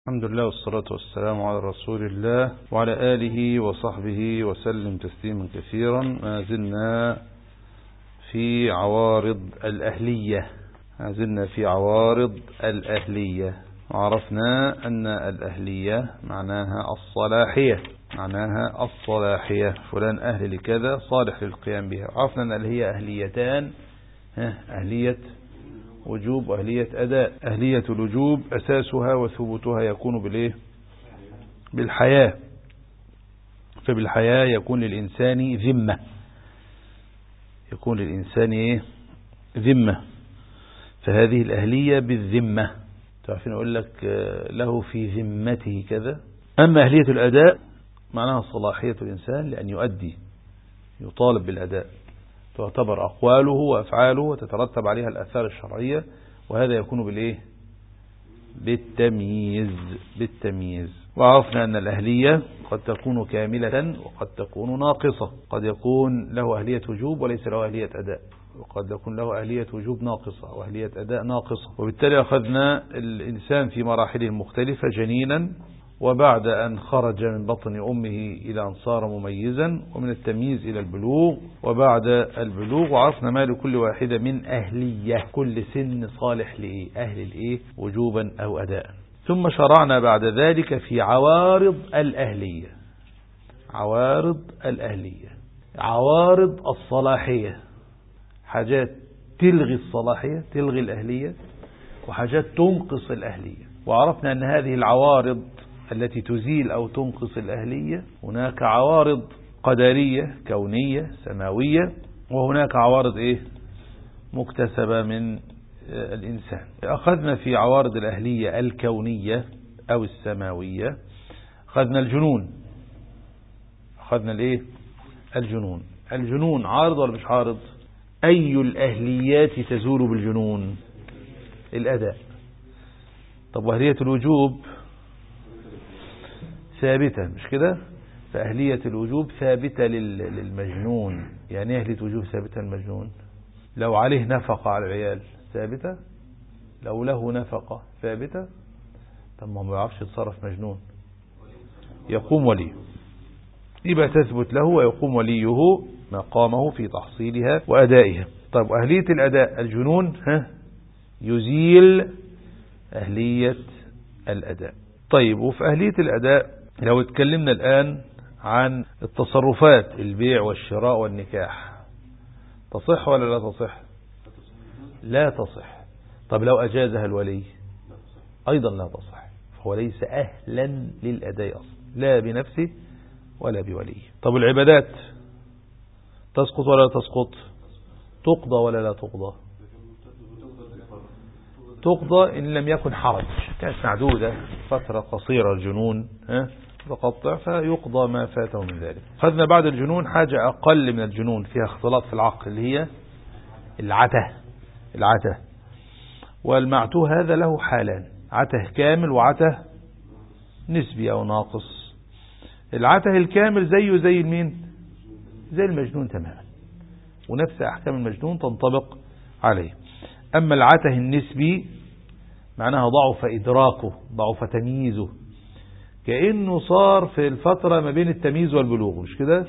الحمد لله والصلاة والسلام على رسول الله وعلى آله وصحبه وسلم تسليما كثيرا. ما زلنا في عوارض الأهلية. وعرفنا أن الأهلية معناها الصلاحية، فلان أهل لكذا صالح للقيام بها. عرفنا أن هي أهليتان، أهلية وجوب وأهلية أداء. أهلية الوجوب أساسها وثبوتها يكون بالحياة، فبالحياة يكون للإنسان ذمة، فهذه الأهلية بالذمة. تعرفين أقول لك له في ذمته كذا. أما أهلية الأداء معناها صلاحية الإنسان لأن يؤدي، يطالب بالأداء، تعتبر أقواله وأفعاله وتترتب عليها الآثار الشرعية، وهذا يكون بالتمييز. وعرفنا أن الأهلية قد تكون كاملة وقد تكون ناقصة، قد يكون له أهلية وجوب وليس له أهلية أداء، وقد يكون له أهلية وجوب ناقصة وأهلية أداء ناقصة. وبالتالي أخذنا الإنسان في مراحله المختلفة جنينا، وبعد أن خرج من بطن أمه إلى أن صار مميزا، ومن التمييز إلى البلوغ، وبعد البلوغ. وعرفنا ما لكل واحدة من أهلية، كل سن صالح أهل وجوبا أو أداء. ثم شرعنا بعد ذلك في عوارض الصلاحية، حاجات تلغي الصلاحية، تلغي الأهلية، وحاجات تنقص الأهلية. وعرفنا أن هذه العوارض التي تزيل أو تنقص الأهلية، هناك عوارض قدرية كونية سماوية، وهناك عوارض مكتسبة من الإنسان. أخذنا في عوارض الأهلية الكونية أو السماوية، أخذنا الجنون. الجنون عارض ولا مش عارض؟ أي الأهليات تزول بالجنون؟ الأداء. طب وأهلية الوجوب ثابتة، مش كده؟ فأهلية الوجوب ثابتة للمجنون. يعني أهلية وجوب ثابتة للمجنون؟ لو عليه نفقة على العيال ثابتة، لو له نفقة ثابتة. طب ما يعرفش يتصرف مجنون، يقوم وليه، يبقى تثبت له ويقوم وليه مقامه في تحصيلها وأدائها. طب أهلية الأداء الجنون يزيل أهلية الأداء. طيب، وفي أهلية الأداء لو اتكلمنا الآن عن التصرفات، البيع والشراء والنكاح، تصح ولا لا تصح؟ لا تصح. طب لو أجازها الولي أيضا لا تصح، فهو ليس أهلا للأداء أصلا، لا بنفسه ولا بوليه. طب العبادات تسقط ولا لا تسقط؟ تقضى ولا لا تقضى؟ تقضى إن لم يكن حرج، كانت معدودة فترة قصيرة الجنون متقطع، فيقضى ما فاته من ذلك. خذنا بعد الجنون حاجة أقل من الجنون، فيها اختلاط في العقل، اللي هي العته. والمعتوه هذا له حالان، عته كامل وعته نسبي أو ناقص. العته الكامل زي المين؟ زي المجنون تماما، ونفس أحكام المجنون تنطبق عليه. أما العته النسبي معناها ضعف إدراكه، ضعف تمييزه، كأنه صار في الفترة ما بين التمييز والبلوغ، مش كده؟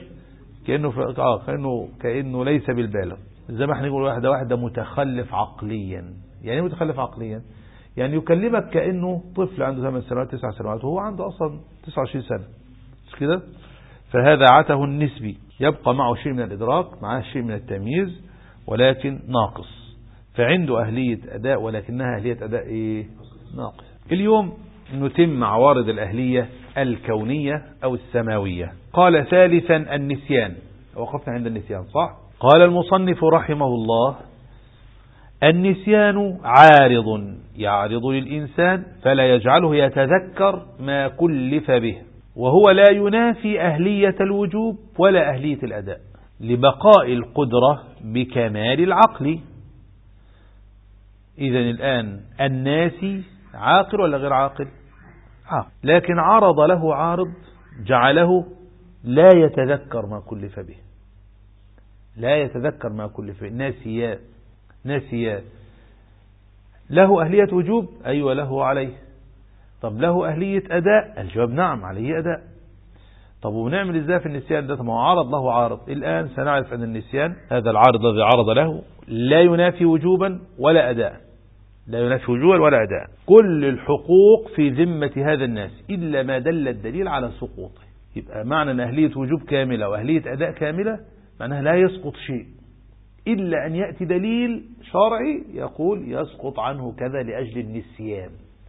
كأنه ليس بالبالغ. زي ما احنا نقول واحدة متخلف عقليا. يعني متخلف عقليا يعني يكلمك كأنه طفل عنده 8 سنوات 9 سنوات، وهو عنده أصلا 29 سنة، مش كده؟ فهذا عته النسبي، يبقى معه شيء من الإدراك، معه شيء من التمييز، ولكن ناقص. فعنده أهلية أداء، ولكنها أهلية أداء ناقص. اليوم نتم عوارض الأهلية الكونية أو السماوية. قال ثالثا النسيان، وقفنا عند النسيان صح؟ قال المصنف رحمه الله: النسيان عارض يعرض للإنسان فلا يجعله يتذكر ما كلف به، وهو لا ينافي أهلية الوجوب ولا أهلية الأداء، لبقاء القدرة بكمال العقل. إذن الآن الناسي عاقل ولا غير عاقل؟ عاقل، لكن عرض له عارض جعله لا يتذكر ما كلف به، ناسيا. له أهلية وجوب، أيوة له عليه، طب له أهلية أداء؟ الجواب نعم عليه أداء. طب ونعمل إزاي في النسيان ده؟ ما هو عرض له عارض. الآن سنعرف أن النسيان هذا العارض الذي عرض له لا ينافي وجوبا ولا أداء، لا ينافي وجوبا ولا أداء. كل الحقوق في ذمة هذا الناس إلا ما دل الدليل على سقوطه. يبقى معنى أن أهلية وجوب كاملة وأهلية أداء كاملة معناها لا يسقط شيء إلا أن يأتي دليل شرعي يقول يسقط عنه كذا لأجل النسيان.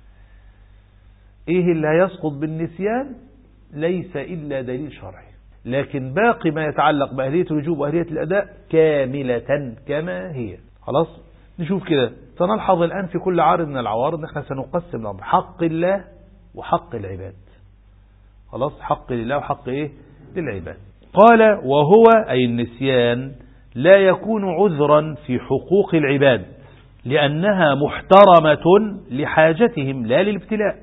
إيه اللي هيسقط بالنسيان؟ ليس إلا دليل شرعي، لكن باقي ما يتعلق بأهلية الوجوب وأهلية الأداء كاملة كما هي. خلاص نشوف كده. سنلحظ الآن في كل عارض من العوارض نحن سنقسم الأمر حق الله وحق العباد. خلاص حق لله وحق إيه للعباد. قال وهو أي النسيان لا يكون عذرا في حقوق العباد لأنها محترمة لحاجتهم لا للابتلاء.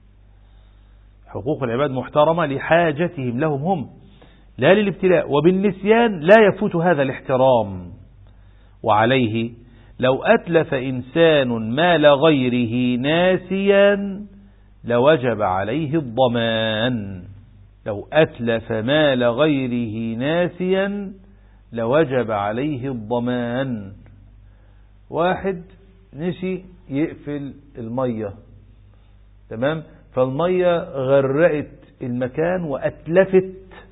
حقوق العباد محترمة لحاجتهم لهم هم لا للابتلاء، وبالنسيان لا يفوت هذا الاحترام. وعليه لو أتلف إنسان مال غيره ناسيا لوجب عليه الضمان. لو أتلف مال غيره ناسيا لوجب عليه الضمان. واحد نسي يقفل المية، تمام، فالمية غرقت المكان وأتلفت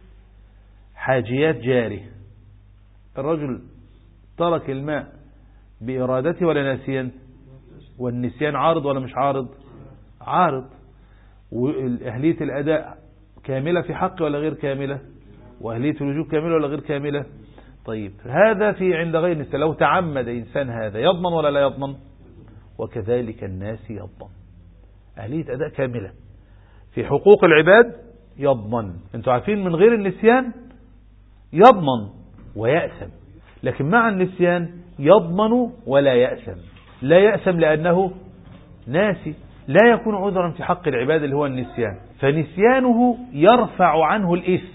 حاجيات جاره. الرجل ترك الماء بإرادته ولا ناسيا؟ والنسيان عارض ولا مش عارض؟ عارض. وأهلية الأداء كاملة في حق ولا غير كاملة؟ وأهلية الوجوب كاملة ولا غير كاملة؟ طيب هذا في عند غير النسيان. لو تعمد إنسان هذا يضمن ولا لا يضمن؟ وكذلك الناس يضمن. أهلية أداء كاملة في حقوق العباد يضمن. انتوا عارفين من غير النسيان يضمن ويأثم، لكن مع النسيان يضمن ولا يأثم. لا يأثم لأنه ناسي، لا يكون عذرا في حق العباد اللي هو النسيان، فنسيانه يرفع عنه الإثم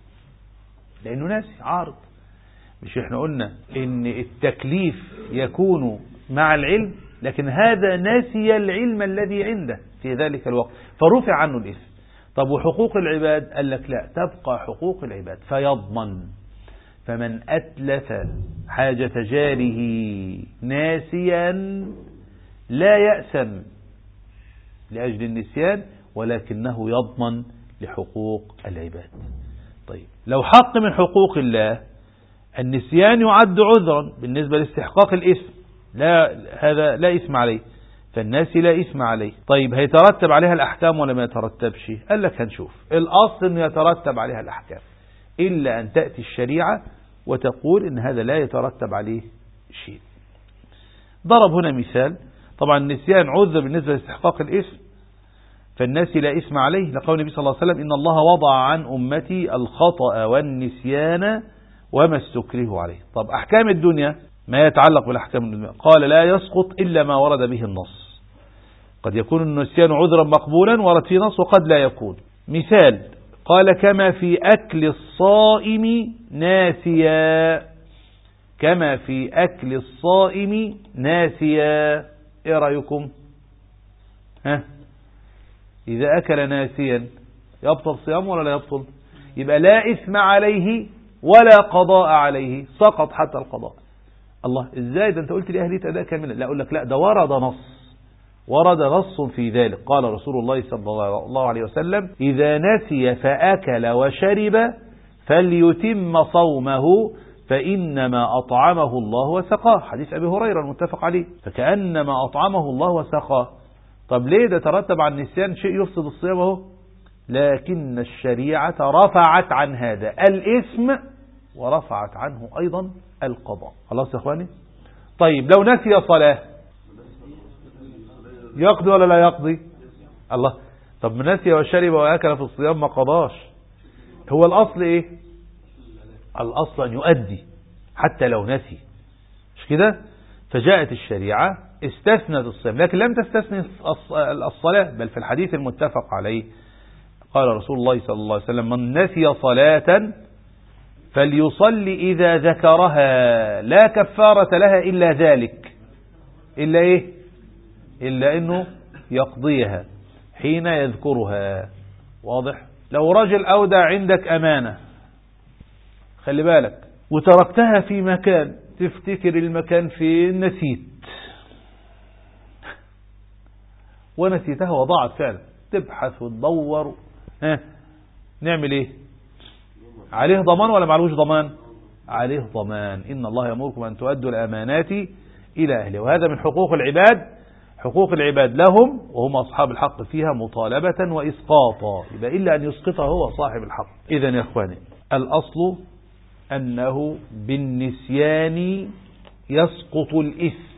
لأنه ناسي عارض. مش احنا قلنا ان التكليف يكون مع العلم، لكن هذا ناسي العلم الذي عنده في ذلك الوقت فرفع عنه الإثم. طب وحقوق العباد؟ قال لك لا، تبقى حقوق العباد فيضمن. فمن أتلف حاجة جاره ناسيا لا يأثم لأجل النسيان، ولكنه يضمن لحقوق العباد. طيب لو حق من حقوق الله النسيان يعد عذرا بالنسبة لاستحقاق الإثم، لا هذا لا إثم عليه، فالناس لا إثم عليه. طيب هيترتب عليها الأحكام ولا ما يترتبش؟ قال لك هنشوف. الأصل أن يترتب عليها الأحكام، إلا أن تأتي الشريعة وتقول إن هذا لا يترتب عليه شيء. ضرب هنا مثال. طبعا النسيان عذر بالنسبة لاستحقاق الإثم، فالناس لا إثم عليه، لقول النبي صلى الله عليه وسلم إن الله وضع عن أمتي الخطأ والنسيان وما استكرهوا عليه. طب أحكام الدنيا ما يتعلق بالأحكام الدنيا، قال لا يسقط إلا ما ورد به النص. قد يكون النسيان عذرا مقبولا ورد فيه نص، وقد لا يكون. مثال قال كما في أكل الصائم ناسيا. كما في أكل الصائم ناسيا. إيه رأيكم؟ إذا أكل ناسيا يبطل صيام ولا لا يبطل؟ يبقى لا إثم عليه ولا قضاء عليه، سقط حتى القضاء. الله إزاي ده أنت قلت لي أهلية أداء كاملة؟ لا أقول لك لا، ده ورد نص في ذلك. قال رسول الله صلى الله عليه وسلم إذا نسي فأكل وشرب فليتم صومه فإنما أطعمه الله وسقاه. حديث أبي هريرة المتفق عليه. فكأنما أطعمه الله وسقاه. طب ليه ده ترتب عن النسيان شيء يفسد الصيام اهو؟ لكن الشريعة رفعت عن هذا الإثم ورفعت عنه أيضا القضاء. خلاص يا أخواني؟ طيب لو نسي صلاة يقضي ولا لا يقضي؟ الله، طب نسي وشرب وأكل في الصيام ما قضاش. هو الأصل إيه؟ الأصل أن يؤدي حتى لو نسي، مش كده؟ فجاءت الشريعة استثنت الصيام، لكن لم تستثني الصلاة. بل في الحديث المتفق عليه قال رسول الله صلى الله عليه وسلم من نسي صلاة فليصلي إذا ذكرها لا كفارة لها إلا ذلك. إلا إيه؟ إلا إنه يقضيها حين يذكرها. واضح؟ لو رجل أودع عندك أمانة، خلي بالك، وتركتها في مكان، تفتكر المكان فين؟ نسيت، ونسيتها وضاعت فعلا، تبحث وتدور، نعمل ايه؟ عليه ضمان ولا معلوش ضمان؟ عليه ضمان. إن الله يأمركم أن تؤدوا الأمانات إلى أهله، وهذا من حقوق العباد، حقوق العباد لهم وهم أصحاب الحق فيها مطالبة وإسقاطا، يبقى إلا أن يسقطه هو صاحب الحق. إذن يا أخواني، الأصل أنه بالنسيان يسقط الإثم،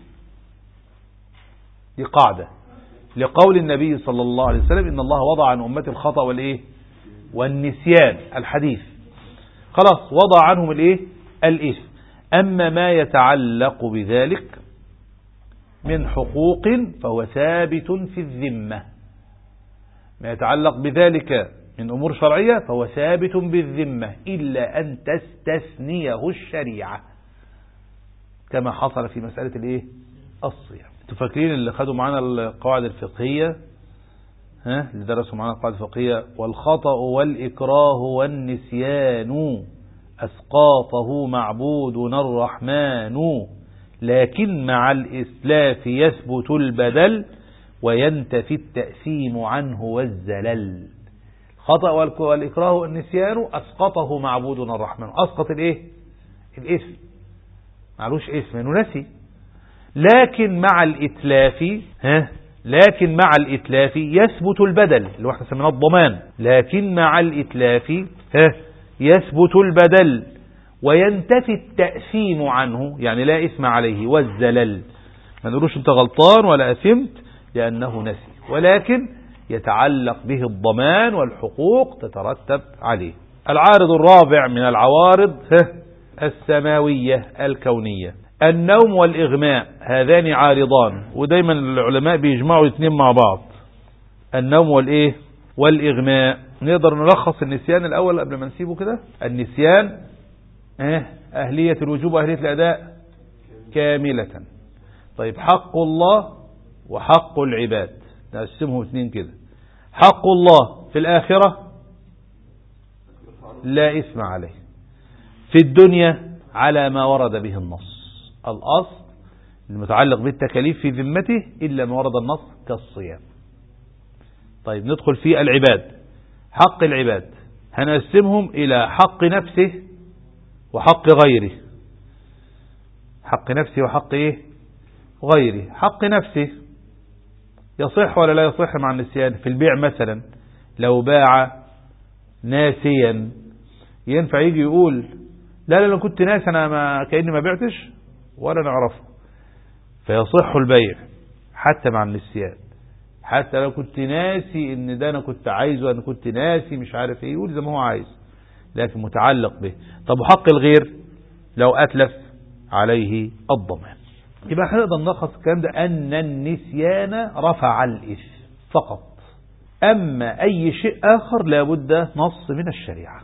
دي قاعدة لقول النبي صلى الله عليه وسلم: إن الله وضع عن أمتي الخطأ والإيه والنسيان، الحديث خلاص وضع عنهم الإيه الإثم. أما ما يتعلق بذلك من حقوق فهو ثابت في الذمة، ما يتعلق بذلك من أمور شرعية فهو ثابت بالذمة، إلا أن تستثنيه الشريعة، كما حصل في مسألة الإيه الصيام. تفكرين اللي خدوا معنا القواعد الفقهية، اللي درسوا معنا القواعد الفقهية: والخطأ والإكراه والنسيان أسقاطه معبودنا الرحمن، لكن مع الإسلاف يثبت البدل وينتفي التأثيم عنه والزلل. خطأ والإكراه والنسيان أسقطه معبودنا الرحمن، أسقط الإيه الإثم، معلوش إثم إنه نسي. لكن مع الإتلاف يثبت البدل، اللي احنا سميناه الضمان. لكن مع الإتلاف يثبت البدل وينتفي التأثيم عنه، يعني لا إثم عليه، والزلل، ما نقولوش انت غلطان ولا أثمت لأنه نسي، ولكن يتعلق به الضمان والحقوق تترتب عليه. العارض الرابع من العوارض السماوية الكونية: النوم والإغماء، هذان عارضان، ودايما العلماء بيجمعوا الاثنين مع بعض، النوم والإيه والإغماء. نقدر نلخص النسيان الأول قبل ما نسيبه كده. النسيان أهلية الوجوب وأهلية الأداء كاملة. طيب، حق الله وحق العباد، نقسمهم اثنين كده. حق الله في الآخرة لا إثم عليه، في الدنيا على ما ورد به النص. الأصل المتعلق بالتكاليف في ذمته إلا ما ورد النص كالصيام. طيب، ندخل في العباد. حق العباد هنقسمهم إلى حق نفسه وحق غيره. حق نفسه وحق إيه غيره. حق نفسه يصح ولا لا يصح مع النسيان؟ في البيع مثلا، لو باع ناسيا ينفع يجي يقول: لا أنا كنت ناس، أنا كأني ما بعتش ولا نعرفه، فيصح البيع حتى مع النسيان، حتى لو كنت ناسي ان ده انا كنت عايزه، انا كنت ناسي مش عارف ايه، يقول زي ما هو عايز، لكن متعلق به. طب وحق الغير لو اتلف عليه الضمان. يبقى احنا نقدر نلخص الكلام ده ان النسيان رفع الاثم فقط، اما اي شيء اخر لابد نص من الشريعة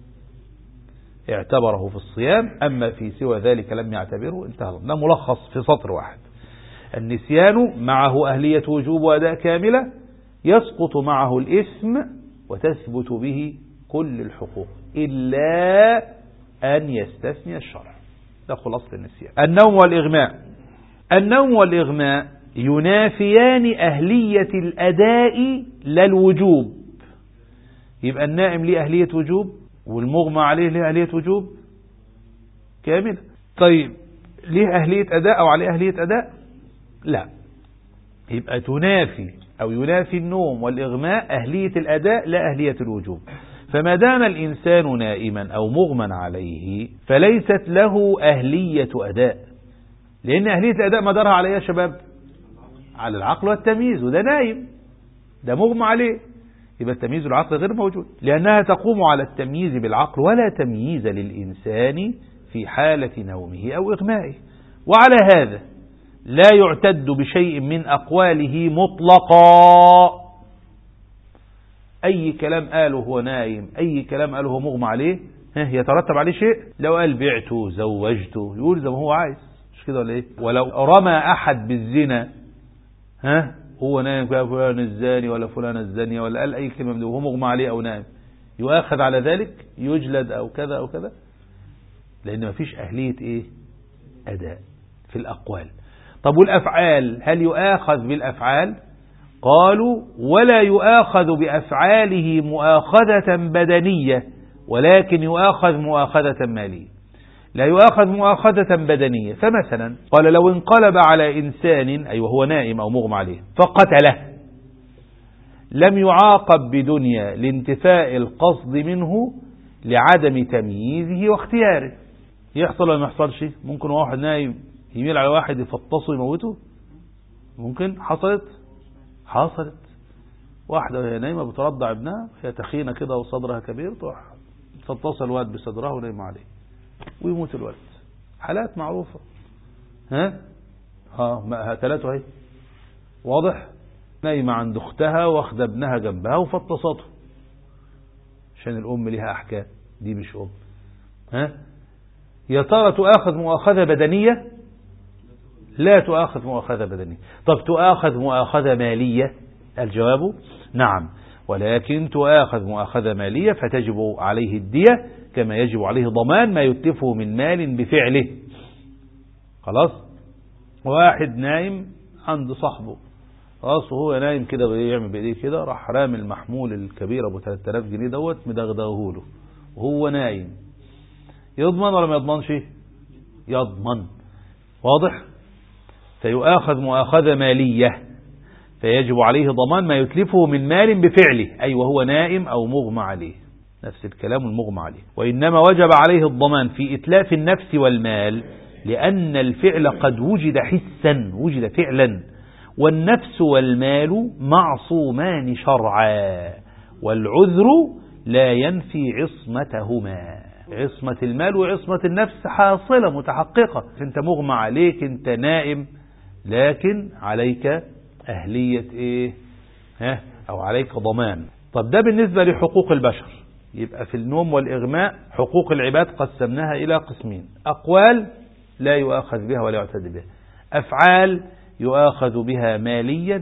اعتبره في الصيام، اما في سوى ذلك لم يعتبره، انتهى. ده ملخص في سطر واحد: النسيان معه أهلية وجوب وأداء كاملة، يسقط معه الإثم وتثبت به كل الحقوق إلا أن يستثني الشرع. ده خلاصة النسيان. النوم والإغماء. النوم والإغماء ينافيان أهلية الأداء لا الوجوب. يبقى النائم ليه أهلية وجوب والمغمى عليه ليه أهلية وجوب كاملة. طيب، ليه أهلية أداء أو عليه أهلية أداء؟ لا، يبقى تنافي أو ينافي النوم والإغماء أهلية الأداء لا أهلية الوجوب. فما دام الإنسان نائما أو مغمى عليه فليست له أهلية أداء، لأن أهلية الأداء مدارها على يا شباب؟ على العقل والتمييز، وده نايم، ده مغمى عليه، يبقى التمييز والعقل غير موجود، لأنها تقوم على التمييز بالعقل، ولا تمييز للإنسان في حالة نومه أو إغمائه. وعلى هذا لا يعتد بشيء من أقواله مطلقا. أي كلام قاله هو نايم، أي كلام قاله هو مغمى عليه، يترتب عليه شيء. لو قال بعته زوجته يقول زي ما هو عايز، مش كده ولا إيه؟ ولو رمى أحد بالزنا هو نايم كده فلان الزاني ولا فلان الزانية ولا قال أي كلمة من دي وهو مغمى عليه أو نايم، يؤاخذ على ذلك، يجلد أو كذا أو كذا، لأن مفيش أهلية إيه؟ أداء في الأقوال. طب والأفعال هل يؤاخذ بالأفعال؟ قالوا ولا يؤاخذ بأفعاله مؤاخذة بدنية، ولكن يؤاخذ مؤاخذة مالية. لا يؤاخذ مؤاخذة بدنية، فمثلا قال لو انقلب على إنسان أي وهو نائم أو مغمى عليه فقتله، لم يعاقب بدنيا لانتفاء القصد منه لعدم تمييزه واختياره. يحصل ولا ما يحصلش؟ ممكن واحد نايم يميل على واحد يفطسه يموته، ممكن. حصلت واحدة وهي نايمة بترضع ابنها، هي تخينة كده وصدرها كبير، تروح تفطس الواد بصدرها ونايم عليه ويموت الولد. حالات معروفة. ثلاثة اهي، واضح. نايمة عند اختها واخد ابنها جنبها وفطسته، عشان الام لها احكام، دي مش ام. يا ترى تؤاخذ مؤاخذة بدنية؟ لا تؤاخذ مؤاخذة بدنية. طب تؤاخذ مؤاخذة مالية؟ الجواب نعم، ولكن تؤاخذ مؤاخذة مالية فتجب عليه الدية كما يجب عليه ضمان ما يتلفه من مال بفعله. خلاص. واحد نايم عند صاحبه، خلاص، وهو نايم كده بيعمل بايديه كده، راح رامي المحمول الكبير ابو 3000 جنيه دوت مدغدغه له وهو نايم. يضمن ولا ما يضمنش؟ يضمن. واضح. فيؤاخذ مؤاخذة مالية فيجب عليه ضمان ما يتلفه من مال بفعله، أي وهو نائم أو مغمى عليه، نفس الكلام المغمى عليه. وإنما وجب عليه الضمان في إتلاف النفس والمال لأن الفعل قد وجد حسا، وجد فعلا، والنفس والمال معصومان شرعا، والعذر لا ينفي عصمتهما. عصمة المال وعصمة النفس حاصلة متحققة. انت مغمى عليك، انت نائم، لكن عليك أهلية إيه؟ أو عليك ضمان. طب ده بالنسبة لحقوق البشر. يبقى في النوم والإغماء حقوق العباد قسمناها إلى قسمين: أقوال لا يؤاخذ بها ولا يعتد بها، أفعال يؤاخذ بها ماليا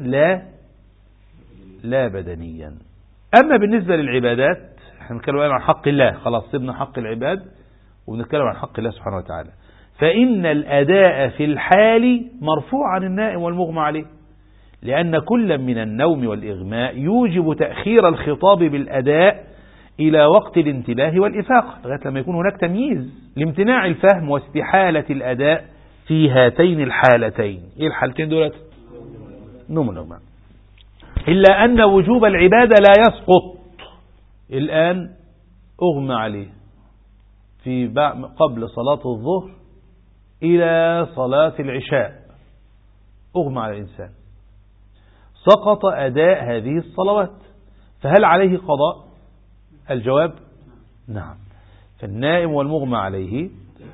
لا بدنيا. أما بالنسبة للعبادات، احنا بنتكلم عن حق الله، خلاص سيبنا حق العباد وبنتكلم عن حق الله سبحانه وتعالى. فإن الأداء في الحال مرفوع عن النائم والمغمى عليه، لأن كل من النوم والإغماء يوجب تأخير الخطاب بالأداء إلى وقت الانتباه والإفاقة، لغاية لما يكون هناك تمييز لامتناع الفهم واستحالة الأداء في هاتين الحالتين. إيه الحالتين دولت؟ نوم والإغماء. إلا أن وجوب العبادة لا يسقط. الآن أغمى عليه في قبل صلاة الظهر إلى صلاة العشاء، أغمى على الإنسان، سقط أداء هذه الصلوات، فهل عليه قضاء؟ الجواب نعم. فالنائم والمغمى عليه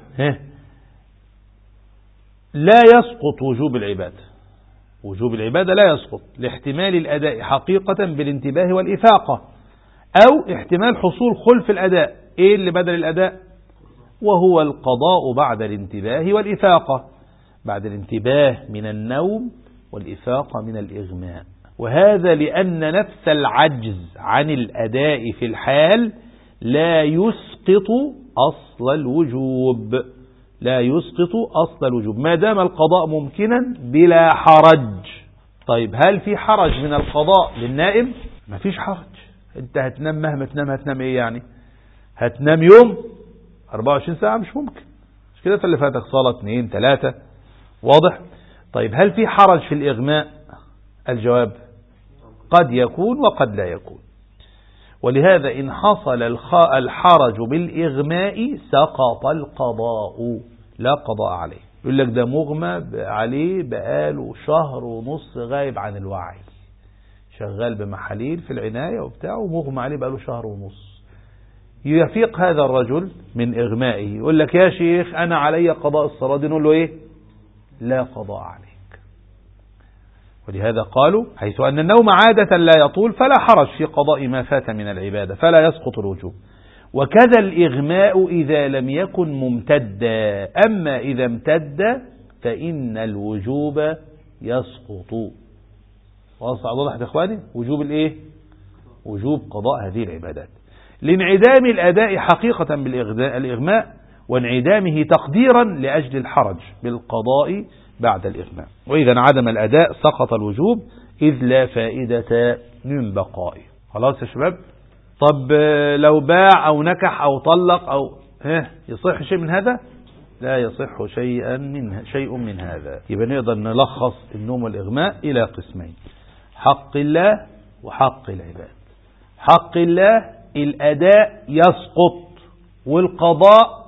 لا يسقط وجوب العبادة، وجوب العبادة لا يسقط لاحتمال الأداء حقيقة بالانتباه والإفاقة، أو احتمال حصول خلف الأداء. إيه اللي بدل الأداء؟ وهو القضاء بعد الانتباه والإفاقة، بعد الانتباه من النوم والإفاقة من الإغماء. وهذا لأن نفس العجز عن الأداء في الحال لا يسقط أصل الوجوب، لا يسقط أصل الوجوب ما دام القضاء ممكنا بلا حرج. طيب هل في حرج من القضاء للنائم؟ ما فيش حرج. انت هتنام مهما تنام، هتنام ايه يعني؟ هتنام يوم 24 ساعة؟ مش ممكن، مش كده؟ فاللي فاتك صلاة 2 3. واضح. طيب هل في حرج في الإغماء؟ الجواب قد يكون وقد لا يكون. ولهذا إن حصل الحرج بالإغماء سقط القضاء، لا قضاء عليه. يقول لك ده مغمى عليه بقاله شهر ونص غايب عن الوعي، شغال بمحاليل في العناية وبتاعه، ومغمى عليه بقاله شهر ونص. يفيق هذا الرجل من إغمائه، يقول لك يا شيخ أنا علي قضاء الصلاة دي، نقول له إيه؟ لا قضاء عليك. ولهذا قالوا حيث أن النوم عادة لا يطول فلا حرج في قضاء ما فات من العبادة، فلا يسقط الوجوب. وكذا الإغماء إذا لم يكن ممتدا، أما إذا امتد فإن الوجوب يسقط. واضح يا إخواني؟ وجوب الإيه؟ وجوب قضاء هذه العبادات لانعدام الأداء حقيقة بالإغماء، وانعدامه تقديرا لأجل الحرج بالقضاء بعد الإغماء. وإذا انعدم الأداء سقط الوجوب، إذ لا فائدة من بقائه. خلاص يا شباب؟ طب لو باع أو نكح أو طلق أو يصح شيء من هذا؟ لا يصح شيء من هذا. يبقى نقدر نلخص النوم والإغماء إلى قسمين: حق الله وحق العباد. حق الله الأداء يسقط، والقضاء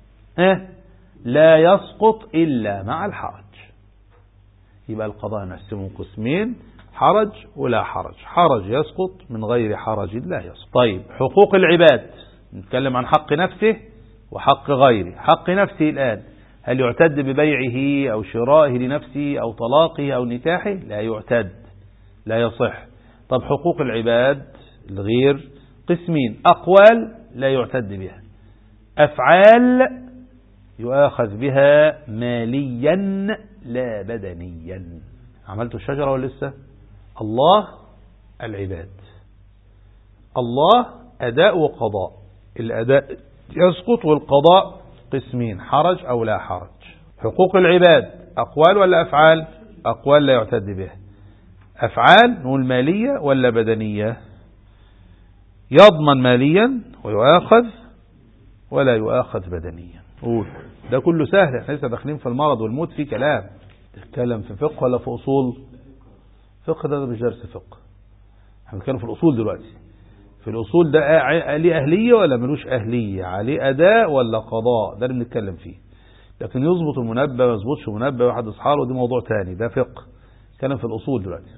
لا يسقط إلا مع الحرج. يبقى القضاء نقسمه قسمين: حرج ولا حرج. حرج يسقط، من غير حرج لا يسقط. طيب حقوق العباد، نتكلم عن حق نفسه وحق غيره. حق نفسه الآن، هل يعتد ببيعه أو شرائه لنفسه أو طلاقه أو نكاحه؟ لا يعتد، لا يصح. طب حقوق العباد الغير قسمين: أقوال لا يعتد بها، أفعال يؤاخذ بها ماليا لا بدنيا. عملت الشجرة ولا لسه؟ الله العباد، الله أداء وقضاء. الأداء يسقط والقضاء قسمين: حرج أو لا حرج. حقوق العباد أقوال ولا أفعال؟ أقوال لا يعتد بها. أفعال نقول مالية ولا بدنية؟ يضمن ماليا ويؤاخذ ولا يؤاخذ بدنيا. قول. ده كله سهل، احنا لسه داخلين في المرض والموت في كلام. تتكلم في فقه ولا في أصول؟ فقه ده مش درس فقه، احنا بنتكلم في الأصول دلوقتي. في الأصول ده عليه أهلية ولا ملوش أهلية، عليه أداء ولا قضاء، ده اللي بنتكلم فيه. لكن يظبط المنبه ما يظبطش المنبه واحد إصحاره، دي موضوع تاني، ده فقه. نتكلم في الأصول دلوقتي.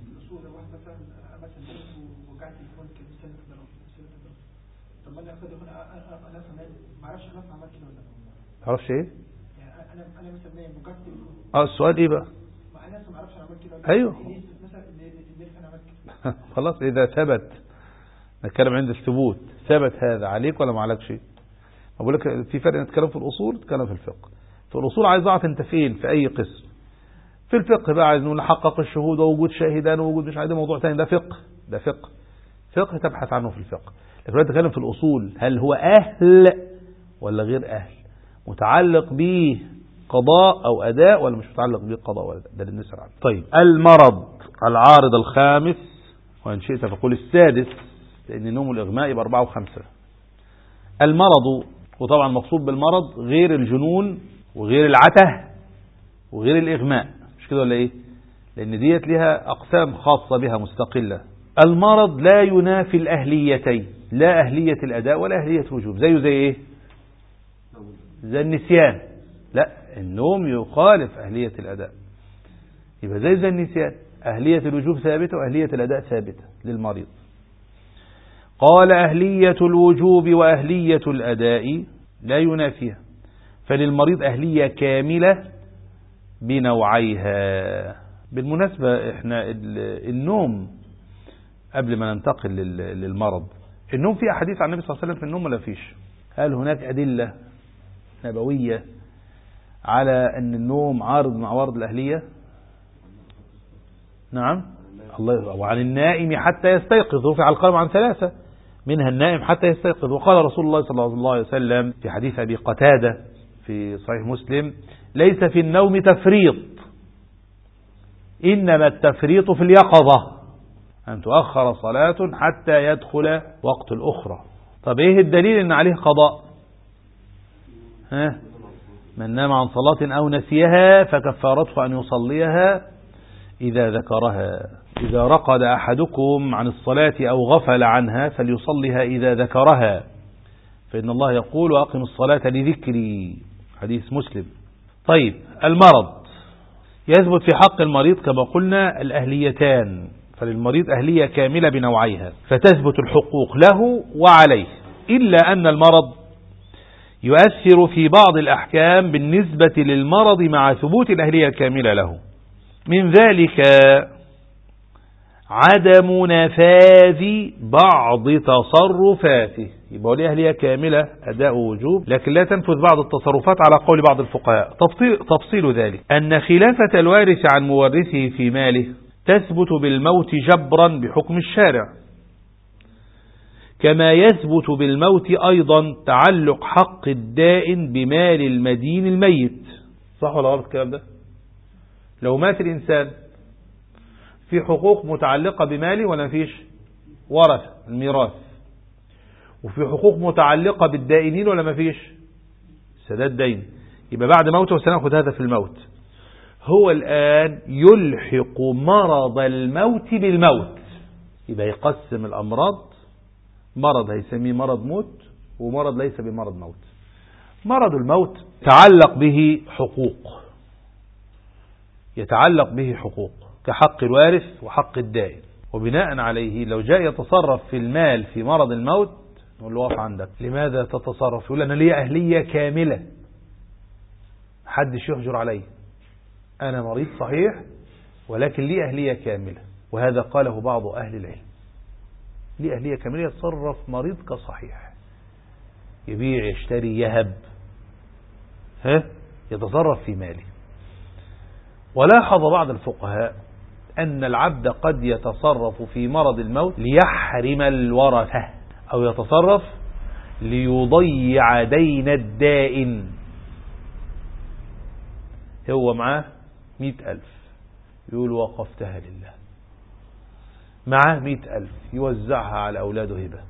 تعرفش ايه؟ انا مثلا مقتل. السؤال ايه بقى؟ ما انا ما اعرفش انا عملت كده. ايوه مثلا انا عملت كده. خلاص اذا ثبت، نتكلم عند الثبوت، ثبت هذا عليك ولا ما عليكش؟ بقول لك في فرق، نتكلم في الاصول نتكلم في الفقه. في الاصول عايز اعرف انت فين في اي قسم. في الفقه بقى عايز نقول نحقق الشهود ووجود شاهدان ووجود مش عارف، ده موضوع ثاني، ده فقه. ده فقه تبحث عنه في الفقه. لكن انت تتكلم في الاصول، هل هو اهل ولا غير اهل، متعلق به قضاء أو أداء ولا مش متعلق به قضاء ولا أداء، ده اللي بنسأل عنه. طيب المرض العارض الخامس، وإن شئت فقل السادس، لأن النوم والإغماء يبقى 4 و5. المرض، وطبعا مقصود بالمرض غير الجنون وغير العته وغير الإغماء، مش كده ولا إيه؟ لأن ديت لها أقسام خاصة بها مستقلة. المرض لا ينافي الأهليتين، لا أهلية الأداء ولا أهلية الوجوب. زي إيه؟ زي النسيان. لا، النوم يخالف أهلية الأداء، يبقى زي النسيان. أهلية الوجوب ثابتة وأهلية الأداء ثابتة للمريض. قال أهلية الوجوب وأهلية الأداء لا ينافيها، فللمريض أهلية كاملة بنوعيها. بالمناسبة احنا النوم قبل ما ننتقل للمرض، النوم في أحاديث عن النبي صلى الله عليه وسلم في النوم ولا فيش؟ هل هناك أدلة نبوية على أن النوم عارض مع عوارض الأهلية؟ نعم. الله. وعن النائم حتى يستيقظ، رفع القلم عن 3 منها النائم حتى يستيقظ. وقال رسول الله صلى الله عليه وسلم في حديث أبي قتادة في صحيح مسلم: ليس في النوم تفريط، إنما التفريط في اليقظة، أن تؤخر صلاة حتى يدخل وقت الأخرى. طب إيه الدليل أن عليه قضاء؟ من نام عن صلاة أو نسيها فكفارته أن يصليها إذا ذكرها. إذا رقد أحدكم عن الصلاة أو غفل عنها فليصليها إذا ذكرها، فإن الله يقول: وأقم الصلاة لذكري، حديث مسلم. طيب المرض يثبت في حق المريض كما قلنا الأهليتان، فللمريض أهلية كاملة بنوعيها، فتثبت الحقوق له وعليه، إلا أن المرض يؤثر في بعض الأحكام بالنسبة للمرض مع ثبوت الأهلية الكاملة له. من ذلك عدم نفاذ بعض تصرفاته. يبقى له أهلية كاملة أداء ووجوب، لكن لا تنفذ بعض التصرفات على قول بعض الفقهاء. تفصيل ذلك أن خلافة الوارث عن مورثه في ماله تثبت بالموت جبرا بحكم الشارع، كما يثبت بالموت أيضا تعلق حق الدائن بمال المدين الميت. صح ولا غلط الكلام ده؟ لو مات الإنسان في حقوق متعلقة بماله ولا مفيش؟ ورث الميراث. وفي حقوق متعلقة بالدائنين ولا مفيش؟ سداد دين. يبقى بعد موته سنأخذ هذا في الموت. هو الآن يلحق مرض الموت بالموت، يبقى يقسم الأمراض، مرض هيسميه مرض موت ومرض ليس بمرض موت. مرض الموت يتعلق به حقوق، يتعلق به حقوق كحق الوارث وحق الدائن، وبناء عليه لو جاء يتصرف في المال في مرض الموت نقول له واقف عندك. لماذا تتصرف؟ يقول أنا لي أهلية كاملة، محدش يحجر علي، أنا مريض صحيح ولكن لي أهلية كاملة. وهذا قاله بعض أهل العلم، لي أهلية كاملة، يتصرف مريض كصحيح، يبيع يشتري يهب، يتصرف في ماله. ولاحظ بعض الفقهاء أن العبد قد يتصرف في مرض الموت ليحرم الورثة، أو يتصرف ليضيع دين الدائن. هو معاه 100,000 يقول وقفتها لله، معاه 100,000 يوزعها على أولاده هبة،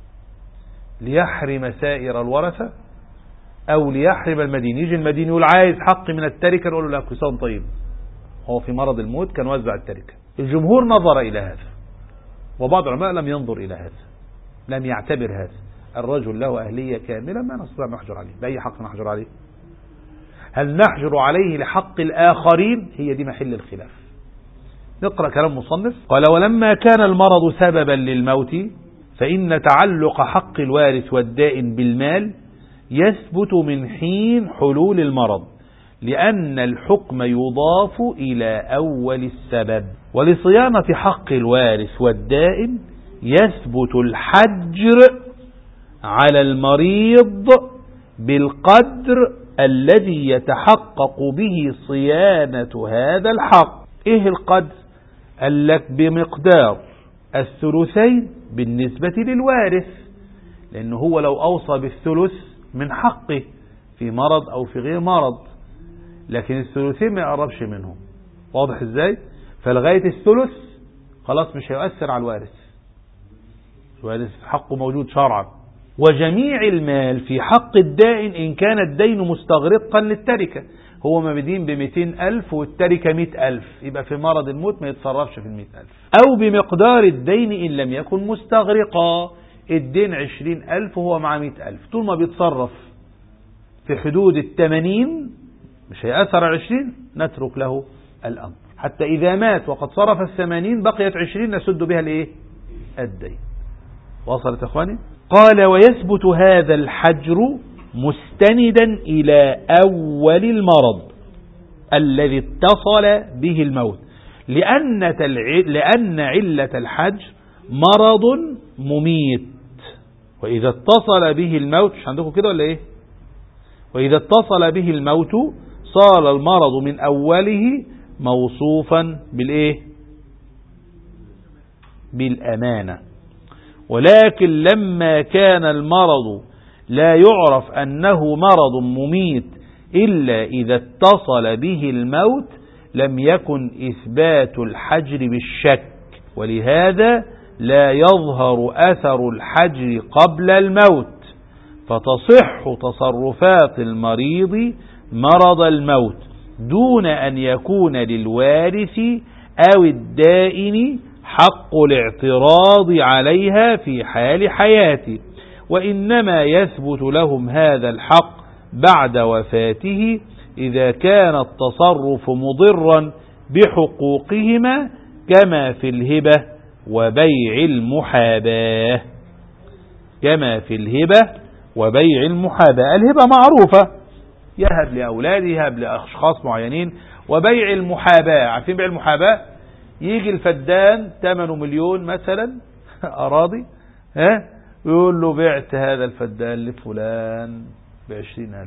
ليحرم سائر الورثة أو ليحرم المدين. يجي المدين يقول عايز حق من التركة، نقول له لا، كسان طيب، هو في مرض الموت كان وزع التركة. الجمهور نظر إلى هذا، وبعض العلماء لم ينظر إلى هذا، لم يعتبر هذا. الرجل له أهلية كاملة، ما نستطيع نحجر عليه بأي حق. نحجر عليه، هل نحجر عليه لحق الآخرين؟ هي دي محل الخلاف. نقرأ كلام مصنف. قال ولما كان المرض سببا للموت فإن تعلق حق الوارث والدائن بالمال يثبت من حين حلول المرض، لأن الحكم يضاف إلى أول السبب. ولصيانة حق الوارث والدائن يثبت الحجر على المريض بالقدر الذي يتحقق به صيانة هذا الحق. إيه القدر؟ قال لك بمقدار الثلثين بالنسبة للوارث، لأنه هو لو أوصى بالثلث من حقه في مرض أو في غير مرض، لكن الثلثين ما يقربش منهم. واضح ازاي؟ فلغاية الثلث خلاص مش هيؤثر على الوارث، الوارث حقه موجود شرعا. وجميع المال في حق الدائن إن كان الدين مستغرقا للتركة. هو ما بدين ب200,000 والتركة 100,000، يبقى في مرض الموت ما يتصرفش في 100,000. أو بمقدار الدين إن لم يكن مستغرقا، الدين 20,000 وهو مع 100,000، طول ما بيتصرف في حدود 80 مش هيأثر على 20، نترك له الأمر حتى إذا مات وقد صرف 80 بقيت 20 نسد بها الإيه؟ الدين. وصلت أخواني؟ قال ويثبت هذا الحجر مستندا إلى أول المرض الذي اتصل به الموت، لأن علة الحجر مرض مميت، وإذا اتصل به الموت، مش عندكم كده ولا إيه؟ وإذا اتصل به الموت صار المرض من أوله موصوفا بالإيه؟ بالأمانة. ولكن لما كان المرض لا يعرف أنه مرض مميت إلا إذا اتصل به الموت لم يكن إثبات الحجر بالشك، ولهذا لا يظهر أثر الحجر قبل الموت، فتصح تصرفات المريض مرض الموت دون أن يكون للوارث أو الدائن حق الاعتراض عليها في حال حياته، وإنما يثبت لهم هذا الحق بعد وفاته إذا كان التصرف مضرا بحقوقهما كما في الهبة وبيع المحاباة. كما في الهبة وبيع المحاباة. الهبة معروفة، يهب لأولاده، يهب لأشخاص معينين. وبيع المحاباة، عارفين بيع المحاباة؟ يجي الفدان 8 مليون مثلا أراضي، يقول له بعت هذا الفدان لفلان ب20,000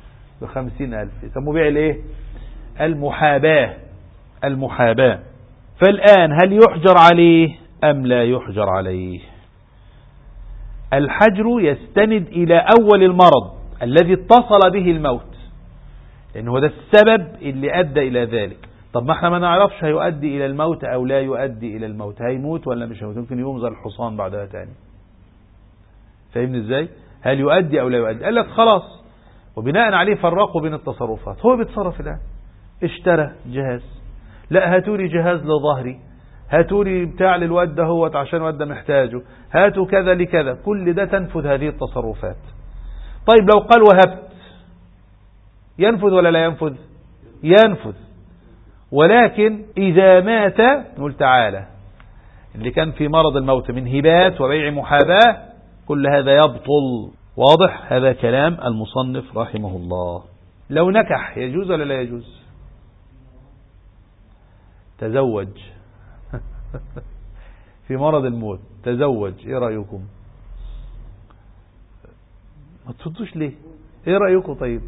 ب50,000. يسموه بيع الايه؟ المحاباة. المحاباة فالآن هل يحجر عليه أم لا يحجر عليه؟ الحجر يستند إلى أول المرض الذي اتصل به الموت، لأنه ده السبب اللي أدى إلى ذلك. طب ما احنا ما نعرفش هيؤدي إلى الموت أو لا يؤدي إلى الموت، هيموت ولا مش هيموت، ممكن يوم زي الحصان بعدها تاني. فاهمني ازاي؟ هل يؤدي أو لا يؤدي؟ قال لك خلاص، وبناء عليه فرقوا بين التصرفات. هو بيتصرف الآن، اشترى جهاز، لا هاتولي جهاز لظهري، هاتولي بتاع للواد ده هو عشان الواد ده محتاجه، هاتوا كذا لكذا، كل ده تنفذ هذه التصرفات. طيب لو قال وهبت، ينفذ ولا لا ينفذ؟ ينفذ. ولكن إذا مات نقول تعالى اللي كان في مرض الموت من هبات وبيع محاباة كل هذا يبطل. واضح؟ هذا كلام المصنف رحمه الله. لو نكح يجوز ولا لا يجوز؟ تزوج في مرض الموت، تزوج، ايه رأيكم؟ ما تفضوش ليه؟ ايه رأيكم؟ طيب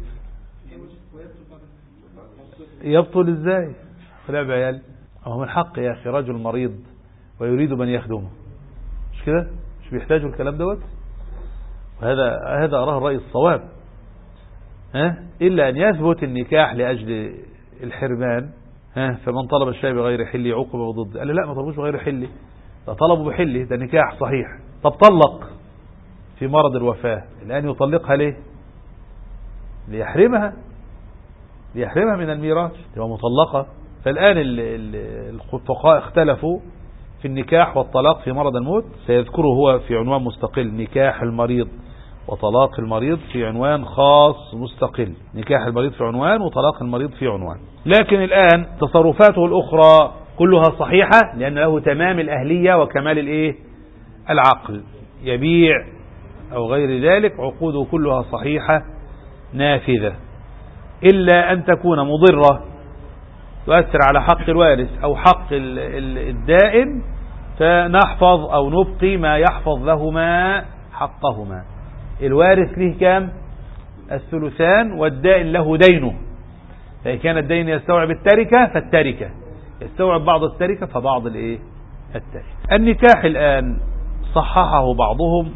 يبطل ازاي؟ خلع بعيال، هو من حق يا اخي رجل مريض ويريد من يخدمه، مش كده؟ مش بيحتاجوا الكلام دوت؟ وهذا أراه الرأي الصواب، إلا أن يثبت النكاح لأجل الحرمان، فمن طلب الشيء بغير حله عوقب بضده. قال له لا، ما طلبوش بغير حله، ده طلبوا بحله، ده نكاح صحيح. طب طلق في مرض الوفاة، الآن يطلقها ليه؟ ليحرمها من الميراث، تبقى مطلقة. فالآن الفقهاء اختلفوا في النكاح والطلاق في مرض الموت، سيذكره هو في عنوان مستقل، نكاح المريض وطلاق المريض في عنوان خاص مستقل، نكاح المريض في عنوان وطلاق المريض في عنوان. لكن الآن تصرفاته الأخرى كلها صحيحة، لأن له تمام الأهلية وكمال العقل، يبيع أو غير ذلك عقوده كلها صحيحة نافذة، إلا أن تكون مضرة تؤثر على حق الوارث أو حق الدائن، فنحفظ أو نبقي ما يحفظ لهما حقهما. الوارث له كام؟ الثلثان، والدائن له دينه، فإن كان الدين يستوعب التركة فالتركة، يستوعب بعض التركة فبعض التركة. النكاح الآن صححه بعضهم،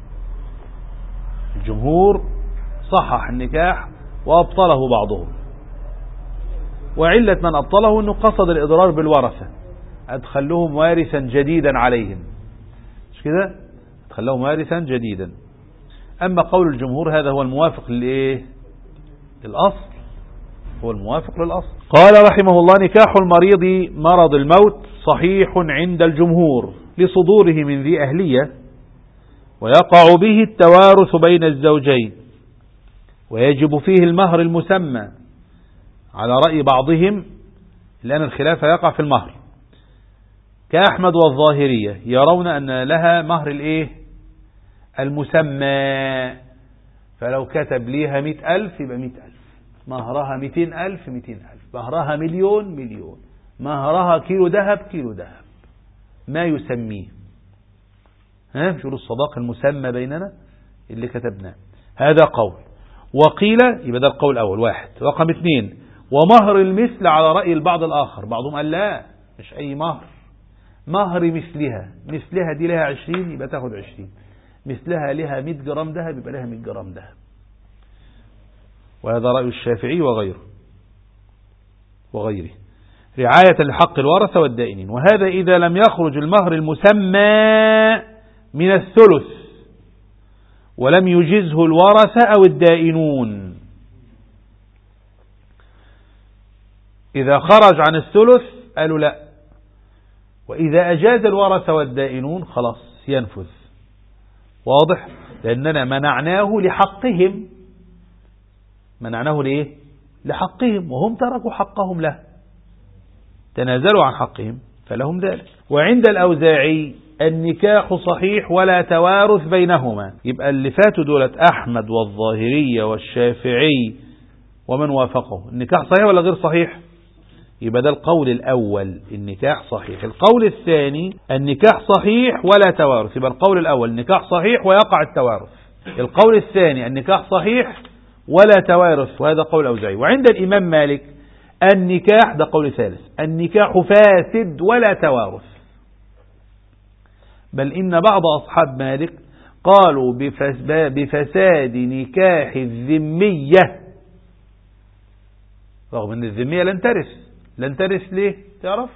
الجمهور صحح النكاح وأبطله بعضهم، وعلة من أبطله أنه قصد الإضرار بالورثة، أدخلهم وارثا جديدا عليهم، مش كده؟ أدخلهم وارثا جديدا. أما قول الجمهور هذا هو الموافق للأصل، هو الموافق للأصل. قال رحمه الله: نكاح المريض مرض الموت صحيح عند الجمهور لصدوره من ذي أهلية، ويقع به التوارث بين الزوجين، ويجب فيه المهر المسمى على رأي بعضهم، لأن الخلاف يقع في المهر، كأحمد والظاهرية يرون أن لها مهر المسمى، فلو كتب ليها 100,000 يبقى 100,000، مهرها 200,000 200,000، مهرها مليون، مهرها كيلو ذهب ما يسميه، مش يقولوا الصداق المسمى بيننا اللي كتبناه. هذا قول. وقيل يبقى ده القول الأول واحد. رقم 2: ومهر المثل على رأي البعض الآخر، بعضهم قال لا، مش أي مهر مثلها دي لها 20 يبقى تاخد 20، مثلها لها 100 جرام ذهب يبقى لها 100 جرام ذهب. وهذا رأي الشافعي وغيره رعاية لحق الورثة والدائنين. وهذا إذا لم يخرج المهر المسمى من الثلث ولم يجزه الورثة أو الدائنون. إذا خرج عن الثلث قالوا لا، وإذا أجاز الورثة والدائنون خلاص ينفذ. واضح؟ لأننا منعناه لحقهم، منعناه ليه؟ لحقهم، وهم تركوا حقهم له، تنازلوا عن حقهم فلهم ذلك. وعند الأوزاعي النكاح صحيح ولا توارث بينهما. يبقى اللي فاتوا دولة أحمد والظاهرية والشافعي ومن وافقه، النكاح صحيح ولا غير صحيح؟ يبقى ده القول الأول، النكاح صحيح. القول الثاني النكاح صحيح ولا توارث، يبقى القول الأول النكاح صحيح ويقع التوارث. القول الثاني النكاح صحيح ولا توارث، وهذا قول الأوزاعي. وعند الإمام مالك النكاح، ده قول ثالث، النكاح فاسد ولا توارث. بل إن بعض أصحاب مالك قالوا بفساد نكاح الذمية، رغم أن الذمية لن ترث ليه تعرف؟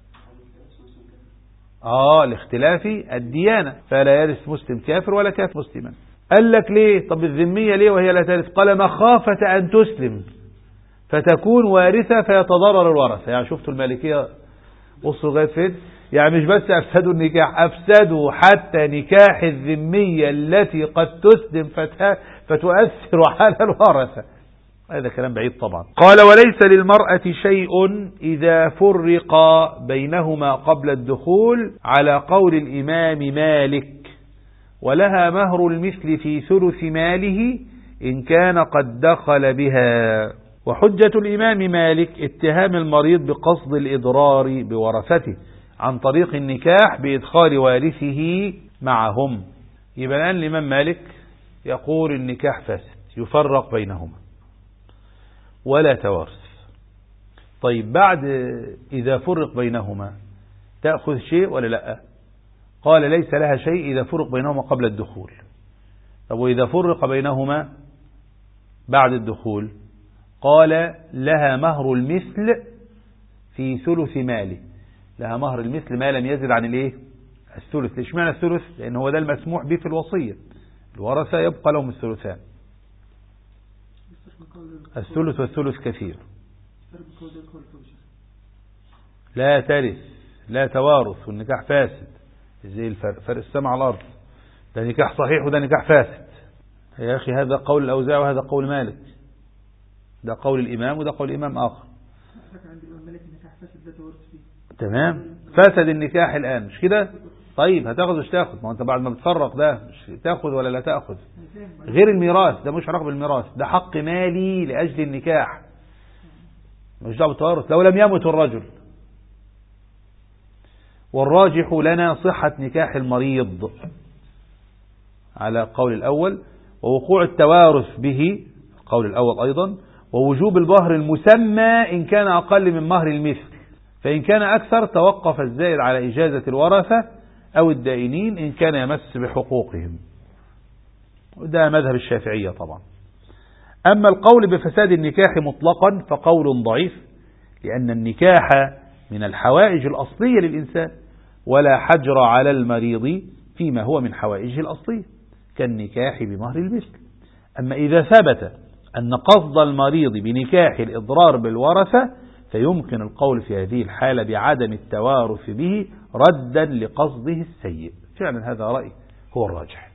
لاختلاف الديانة، فلا يرث مسلم كافر ولا كافر مسلما. قال لك ليه؟ طب الذمية ليه وهي لا ترث؟ قال مخافة أن تسلم فتكون وارثة فيتضرر الورثة. يعني شفتوا المالكية وصلوا لغاية فين؟ يعني مش بس أفسدوا النكاح، أفسدوا حتى نكاح الذمية التي قد تسلم فتؤثر على الورثة. هذا كلام بعيد طبعا. قال وليس للمرأة شيء إذا فرق بينهما قبل الدخول على قول الإمام مالك، ولها مهر المثل في ثلث ماله إن كان قد دخل بها. وحجة الإمام مالك اتهام المريض بقصد الإضرار بورثته عن طريق النكاح بإدخال وارثه معهم. يبقى الآن الإمام مالك يقول النكاح فاسد يفرق بينهما ولا توارث. طيب بعد إذا فرق بينهما تأخذ شيء ولا لا؟ قال ليس لها شيء إذا فرق بينهما قبل الدخول. طب وإذا فرق بينهما بعد الدخول؟ قال لها مهر المثل في ثلث ماله، لها مهر المثل ما لم يزد عن الايه؟ الثلث. ليش معنى الثلث؟ لأن هو ده المسموح به في الوصية، الورثة يبقى لهم الثلثان. الثلث والثلث كثير. لا ترث، لا توارث، والنكاح فاسد. زي فرق السماء على الأرض، ده نكاح صحيح وده نكاح فاسد. يا أخي هذا قول الأوزاعي وهذا قول مالك، ده قول الإمام وده قول الإمام آخر. تمام، فاسد النكاح الآن مش كده؟ طيب هتاخذ مش تاخذ؟ ما أنت بعد ما بتفرق ده مش تاخذ ولا لا تاخذ؟ غير الميراث، ده مش علاقة بالميراث، ده حق مالي لأجل النكاح، مش دعوة بالتوارث لو لم يمت الرجل. والراجح لنا صحة نكاح المريض على قول الأول، ووقوع التوارث به القول الأول أيضا، ووجوب المهر المسمى إن كان أقل من مهر المثل، فإن كان أكثر توقف الزائد على إجازة الورثة أو الدائنين إن كان يمس بحقوقهم. وده مذهب الشافعية طبعا. أما القول بفساد النكاح مطلقا فقول ضعيف، لأن النكاح من الحوائج الأصلية للإنسان، ولا حجر على المريض فيما هو من حوائجه الأصلية كالنكاح بمهر المثل. أما إذا ثبت أن قصد المريض بنكاح الإضرار بالورثة فيمكن القول في هذه الحالة بعدم التوارث به ردا لقصده السيء. فعلا هذا رأي هو الراجح.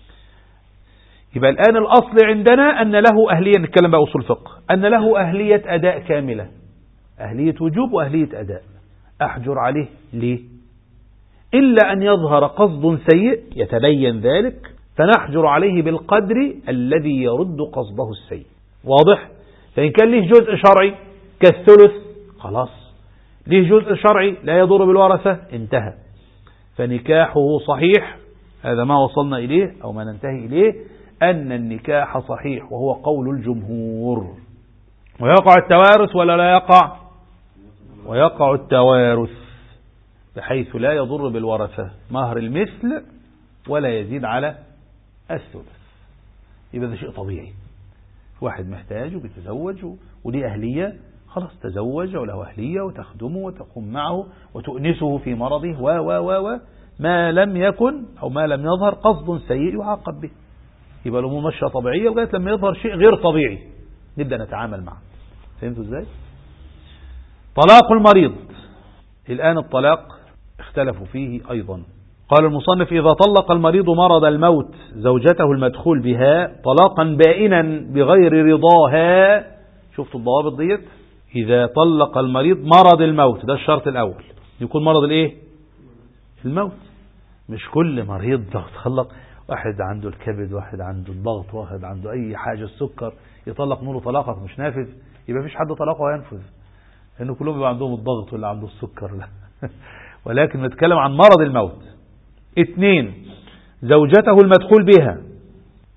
يبقى الآن الأصل عندنا أن له أهلية، نتكلم بقى أصول فقه، أن له أهلية أداء كاملة، أهلية وجوب وأهلية أداء. أحجر عليه ليه؟ إلا أن يظهر قصد سيء يتبين ذلك فنحجر عليه بالقدر الذي يرد قصده السيء. واضح؟ فإن كان له جزء شرعي كالثلث خلاص، له جزء شرعي لا يضر بالورثة انتهى، فنكاحه صحيح. هذا ما وصلنا إليه أو ما ننتهي إليه، أن النكاح صحيح وهو قول الجمهور. ويقع التوارث ولا لا يقع؟ ويقع التوارث بحيث لا يضر بالورثة مهر المثل ولا يزيد على الثلث. يبقى ده شيء طبيعي، واحد محتاج وبيتزوج وليه أهلية، خلاص تزوج وله أهلية وتخدمه وتقوم معه وتؤنسه في مرضه و ما لم يكن أو ما لم يظهر قصد سيء يعاقب به. يبقى الأمور ماشية طبيعية لغاية لما يظهر شيء غير طبيعي نبدأ نتعامل معه. فهمتوا ازاي؟ طلاق المريض. الآن الطلاق اختلفوا فيه أيضا. قال المصنف إذا طلق المريض مرض الموت زوجته المدخول بها طلاقا بائنا بغير رضاها. شفتوا الضوابط ديت؟ إذا طلق المريض مرض الموت، ده الشرط الأول، يكون مرض الايه؟ الموت. مش كل مريض يطلق، واحد عنده الكبد، واحد عنده الضغط، واحد عنده أي حاجة السكر، يطلق نقول طلاقك مش نافذ، يبقى مفيش حد طلاقه ينفذ، لأنه كلهم يبقى عندهم الضغط ولا عنده السكر لا. ولكن نتكلم عن مرض الموت. 2 زوجته المدخول بها.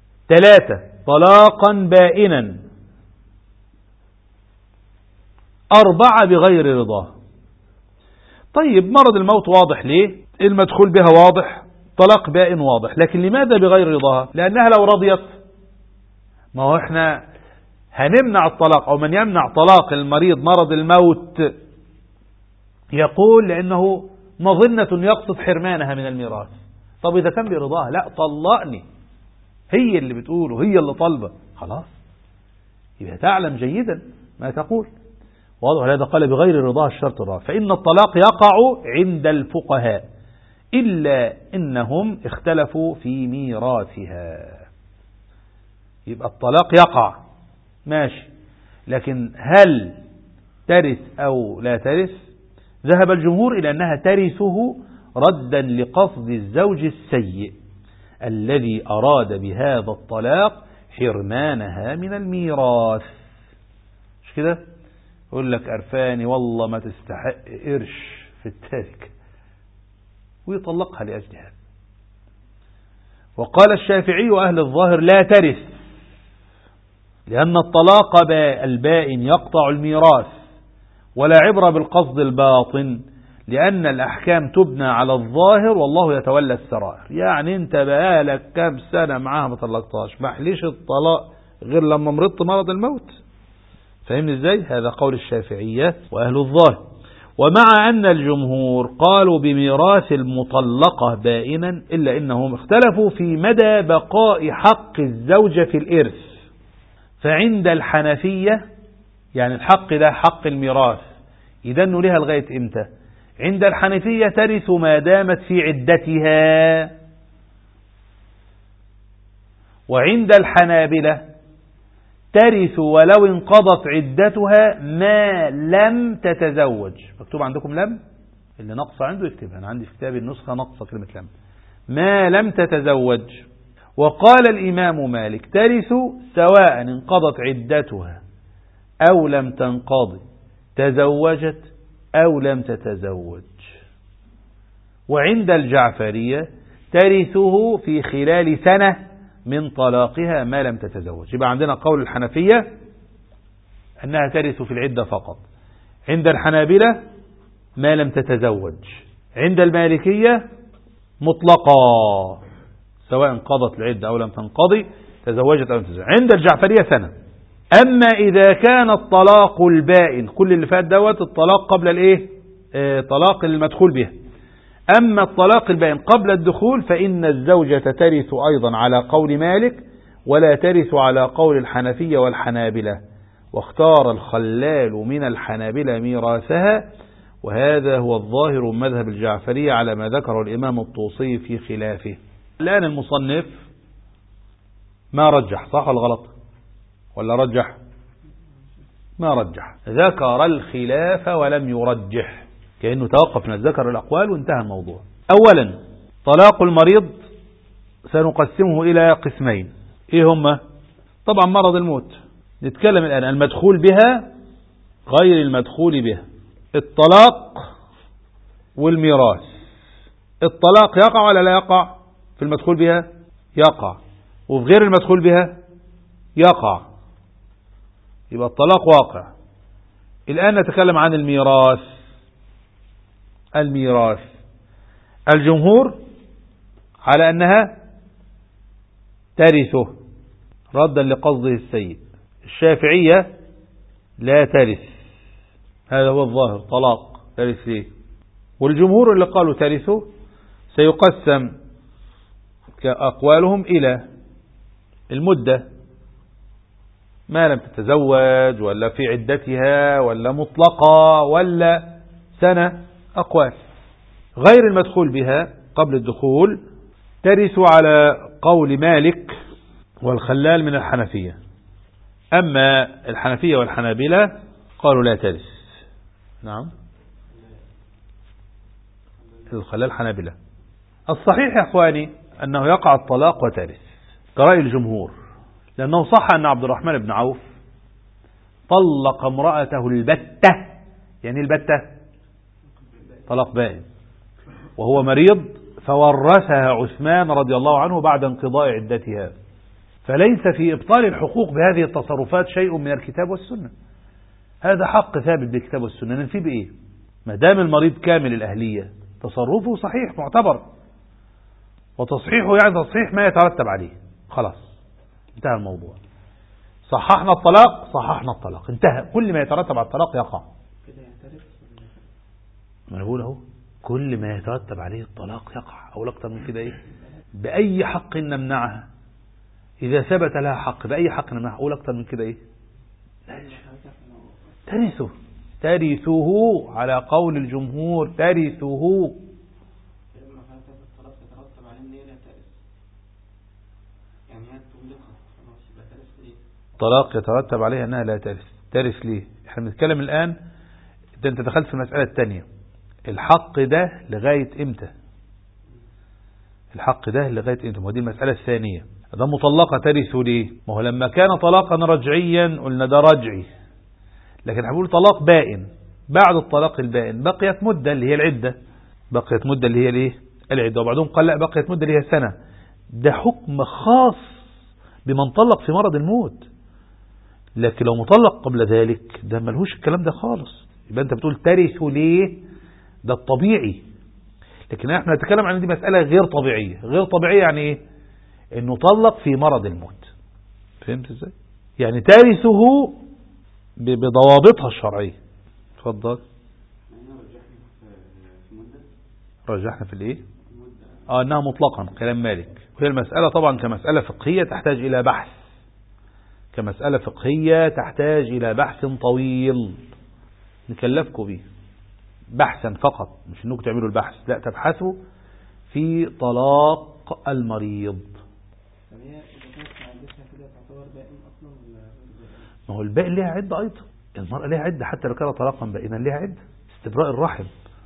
3 طلاقا بائنا. 4 بغير رضاه. طيب مرض الموت واضح ليه؟ المدخول بها واضح، طلاق بائن واضح، لكن لماذا بغير رضاها؟ لأنها لو رضيت، ما هو احنا هنمنع الطلاق، أو من يمنع طلاق المريض مرض الموت يقول لأنه مظنة يقصد حرمانها من الميراث. طب إذا كان برضاها، لا طلقني، هي اللي بتقوله، هي اللي طالبة، خلاص يبقى تعلم جيدا ما تقول. واضح؟ هذا قال بغير رضاها الشرط الرابع. فإن الطلاق يقع عند الفقهاء إلا إنهم اختلفوا في ميراثها. يبقى الطلاق يقع ماشي، لكن هل ترث أو لا ترث؟ ذهب الجمهور إلى أنها ترثه ردا لقصد الزوج السيء الذي أراد بهذا الطلاق حرمانها من الميراث. مش كده؟ يقول لك أرفاني والله ما تستحق قرش في التركة، ويطلقها لأجل هذا. وقال الشافعي وأهل الظاهر لا ترث، لأن الطلاق البائن يقطع الميراث، ولا عبرة بالقصد الباطن، لأن الأحكام تبنى على الظاهر والله يتولى السرائر. يعني أنت بقالك كام سنة معاها ما طلقتهاش، ما حليش الطلاق غير لما مرضت مرض الموت. فهمني ازاي؟ هذا قول الشافعية وأهل الظاهر. ومع أن الجمهور قالوا بميراث المطلقة بائنا، إلا إنهم اختلفوا في مدى بقاء حق الزوجة في الإرث. فعند الحنفية، يعني الحق ده حق الميراث، يدنوا لها لغاية إمتى؟ عند الحنفية ترث ما دامت في عدتها. وعند الحنابلة ترث ولو انقضت عدتها ما لم تتزوج. مكتوب عندكم لم؟ اللي نقص عنده يكتبها، أنا عندي في كتاب النسخة نقص كلمة لم. ما لم تتزوج. وقال الإمام مالك ترث سواء انقضت عدتها أو لم تنقضي، تزوجت أو لم تتزوج. وعند الجعفرية ترثه في خلال سنة من طلاقها ما لم تتزوج. يبقى عندنا قول الحنفية أنها ترث في العدة فقط، عند الحنابلة ما لم تتزوج، عند المالكية مطلقة سواء انقضت العدة أو لم تنقضي، تزوجت أو لم تتزوج. عند الجعفرية سنة. أما إذا كان الطلاق البائن، كل اللي فات دوت الطلاق قبل الإيه؟ طلاق المدخول به. أما الطلاق البائن قبل الدخول فإن الزوجة ترث أيضا على قول مالك، ولا ترث على قول الحنفية والحنابلة. واختار الخلال من الحنابلة ميراثها، وهذا هو الظاهر من مذهب الجعفرية على ما ذكره الإمام الطوسي في خلافه. الآن المصنف ما رجح، صح ولا غلط؟ ولا رجح؟ ما رجح، ذكر الخلاف ولم يرجح، كأنه توقف من ذكر الأقوال وانتهى الموضوع. أولا طلاق المريض سنقسمه إلى قسمين. إيه هما؟ طبعا مرض الموت نتكلم الآن، المدخول بها غير المدخول بها، الطلاق والميراث. الطلاق يقع ولا لا يقع في المدخول بها؟ يقع. وفي غير المدخول بها يقع. يبقى الطلاق واقع. الآن نتكلم عن الميراث. الميراث الجمهور على أنها ترثه ردا لقصده السيء. الشافعية لا ترث، هذا هو الظاهر، طلاق ترث فيه. والجمهور اللي قالوا ترثه سيقسم أقوالهم إلى المدة، ما لم تتزوج ولا في عدتها ولا مطلقة ولا سنة. أقوال. غير المدخول بها قبل الدخول ترث على قول مالك والخلال من الحنفية. أما الحنفية والحنابلة قالوا لا ترث. نعم، الخلال حنابلة. الصحيح يا أخواني أنه يقع الطلاق وترث كرأي الجمهور، لأنه صح أن عبد الرحمن بن عوف طلق امرأته البتة. يعني البتة طلاق بائن، وهو مريض، فورثها عثمان رضي الله عنه بعد انقضاء عدتها. فليس في إبطال الحقوق بهذه التصرفات شيء من الكتاب والسنة. هذا حق ثابت بالكتاب والسنة، ننفي بإيه؟ ما دام المريض كامل الأهلية تصرفه صحيح معتبر، وتصحيحه يعني تصحيح ما يترتب عليه، خلاص انتهى الموضوع. صححنا الطلاق، صححنا الطلاق، انتهى. كل ما يترتب على الطلاق يقع. ما انا بقول اهو، كل ما يترتب عليه الطلاق يقع. او اكتر من كده ايه؟ بأي حق نمنعها إذا ثبت لها حق، بأي حق نمنعها. أقول أكتر من كده إيه؟ ترثه، ترثه على قول الجمهور، ترثه. الطلاق يترتب عليها أنها لا ترث. ترث ليه؟ احنا بنتكلم الآن، انت دخلت في المسألة الثانية. الحق ده لغاية امتى؟ الحق ده لغاية امتى؟ ودي المسألة الثانية. ده مطلقة ترث ليه؟ ما هو لما كان طلاقا رجعيا قلنا ده رجعي، لكن هنقول طلاق بائن. بعد الطلاق البائن بقيت مدة اللي هي العدة، بقيت مدة اللي هي الايه؟ العدة. وبعدهم قال لا، بقيت مدة اللي هي سنة. ده حكم خاص بمن طلق في مرض الموت، لكن لو مطلق قبل ذلك ده ملهوش الكلام ده خالص. يبقى انت بتقول ترث ليه؟ ده الطبيعي. لكن احنا نتكلم عن دي مسألة غير طبيعية. غير طبيعية يعني ايه؟ انه طلق في مرض الموت. فهمت ازاي؟ يعني ترثه بضوابطها الشرعية. اتفضل. رجحنا في الايه؟ انها مطلقا كلام مالك. وهي المسألة طبعا كمسألة فقهية تحتاج الى بحث، كمسألة فقهية تحتاج الى بحث طويل نكلفكم به، بحثا فقط، مش انكم تعملوا البحث، لا تبحثوا في طلاق المريض. ما هو البائن ليها عدة أيضا، المرأة ليها عدة حتى لو كان طلاقا بائنا ليها عدة، استبراء الرحم.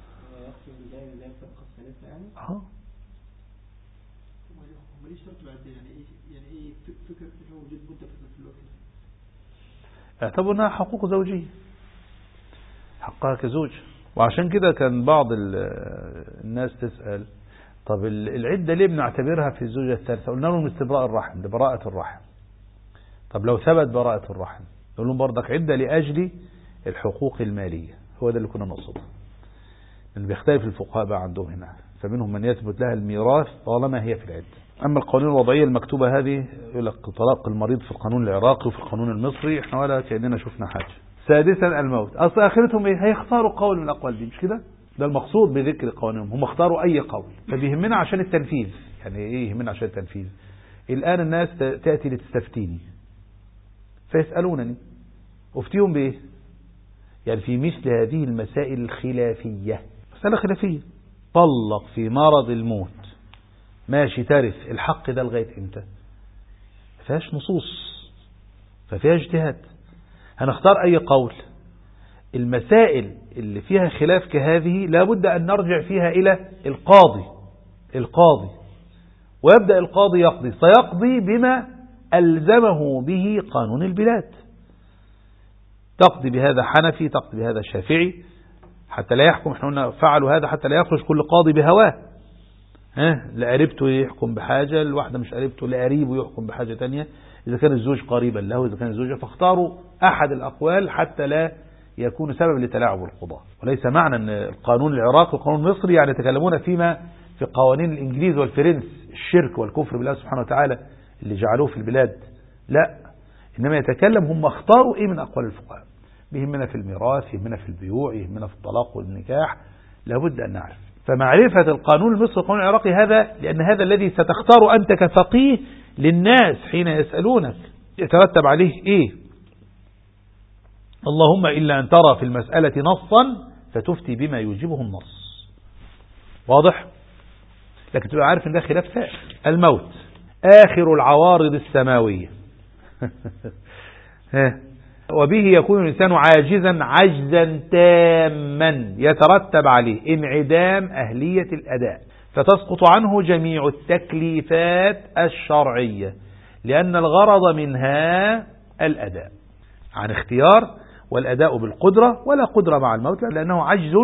اعتبروا انها حقوق زوجية، حقها كزوج. وعشان كده كان بعض الناس تسأل طب العدة ليه بنعتبرها في الزوجة الثالثة؟ قلنا لهم استبراء الرحم، لبراءة الرحم. طب لو ثبت براءة الرحم نقول لهم برضك عدة لأجل الحقوق المالية. هو ده اللي كنا نقصده، لأن بيختلف الفقهاء بقى عندهم هنا، فمنهم من يثبت لها الميراث طالما هي في العدة. أما القوانين الوضعية المكتوبة هذه يقول لك طلاق المريض في القانون العراقي وفي القانون المصري، احنا ولا كأننا شفنا حاجة. سادسا الموت. أصل آخرتهم ايه؟ هيختاروا قول من الأقوال دي، مش كده؟ ده المقصود بذكر قوانينهم، هم اختاروا أي قول. فبيهمنا عشان التنفيذ. يعني ايه يهمنا عشان التنفيذ؟ الآن الناس تأتي لتستفتيني فيسألونني أفتيهم بإيه؟ يعني في مثل هذه المسائل الخلافية، مسألة خلافية، طلق في مرض الموت، ماشي ترث، الحق ده لغاية امتى؟ فيهاش نصوص، ففيها اجتهاد، هنختار أي قول. المسائل اللي فيها خلاف كهذه لابد أن نرجع فيها إلى القاضي ويبدأ القاضي يقضي، سيقضي بما ألزمه به قانون البلاد. تقضي بهذا حنفي، تقضي بهذا شافعي، حتى لا يحكم، احنا قلنا فعلوا هذا حتى لا يخرج كل قاضي بهواه. لقريبته يحكم بحاجة، الواحدة مش قريبته لقريبه يحكم بحاجة تانية، إذا كان الزوج قريبا له، إذا كان الزوجة، فاختاروا أحد الأقوال حتى لا يكون سبب لتلاعب القضاء. وليس معنى أن القانون العراقي والقانون المصري يعني يتكلمون فيما في قوانين الإنجليز والفرنس، الشرك والكفر بالله سبحانه وتعالى اللي جعلوه في البلاد، لا، إنما يتكلم هم اختاروا إيه من أقوال الفقهاء. بيهمنا في الميراث، يهمنا في البيوع، يهمنا في الطلاق والنكاح، لابد أن نعرف. فمعرفة القانون المصري والقانون العراقي هذا، لأن هذا الذي ستختار أنت كفقيه للناس حين يسألونك يترتب عليه إيه. اللهم إلا أن ترى في المسألة نصا فتفتي بما يوجبه النص، واضح؟ لكن تبقى عارف أن ده خلاف سائر. الموت آخر العوارض السماوية وبه يكون الإنسان عاجزا عجزا تاما يترتب عليه انعدام أهلية الأداء، فتسقط عنه جميع التكليفات الشرعية، لأن الغرض منها الأداء عن اختيار، والأداء بالقدرة، ولا قدرة مع الموت لأنه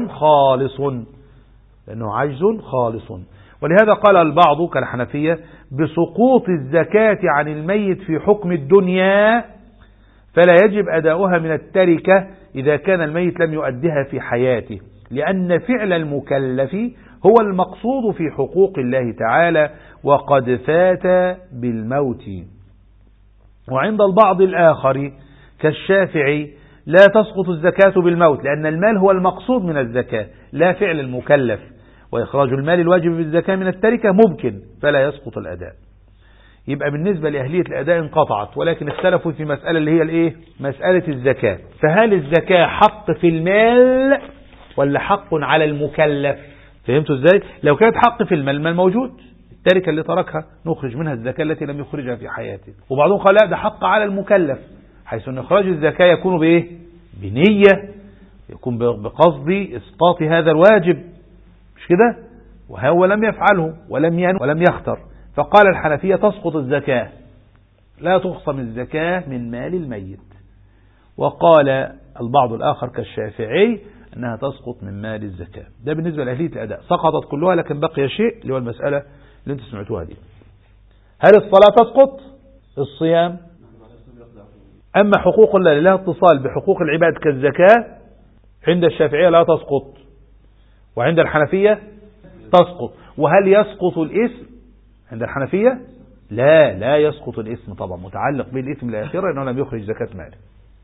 عجز خالص. ولهذا قال البعض كالحنفية بسقوط الزكاة عن الميت في حكم الدنيا، فلا يجب أداؤها من التركة إذا كان الميت لم يؤدها في حياته، لأن فعل المكلف هو المقصود في حقوق الله تعالى وقد فات بالموت. وعند البعض الآخر كالشافعي لا تسقط الزكاة بالموت، لأن المال هو المقصود من الزكاة لا فعل المكلف، وإخراج المال الواجب بالزكاة من التركة ممكن فلا يسقط الأداء. يبقى بالنسبة لأهلية الأداء انقطعت، ولكن اختلفوا في مسألة اللي هي الايه؟ مسألة الزكاة. فهل الزكاة حق في المال ولا حق على المكلف؟ فهمتوا ازاي؟ لو كانت حق في المال، المال موجود، التركة اللي تركها نخرج منها الزكاة التي لم يخرجها في حياته. وبعضهم قال لا، ده حق على المكلف، حيث أن إخراج الزكاة يكون بإيه؟ بنية، يكون بقصد إسقاط هذا الواجب، مش كده؟ وهو لم يفعله ولم يختر. فقال الحنفية تسقط الزكاة، لا تخصم الزكاة من مال الميت. وقال البعض الآخر كالشافعي أنها تسقط من مال الزكاة. ده بالنسبة لأهلية الأداء، سقطت كلها، لكن بقي شيء اللي هو المسألة اللي انتم سمعتوها دي. هل الصلاة تسقط؟ الصيام؟ أما حقوق الله لها اتصال بحقوق العباد كالزكاة عند الشافعية لا تسقط، وعند الحنفية تسقط. وهل يسقط الإثم عند الحنفية؟ لا يسقط الإثم، طبعا متعلق بالإثم الآخرة أنه لم يخرج زكاة ماله.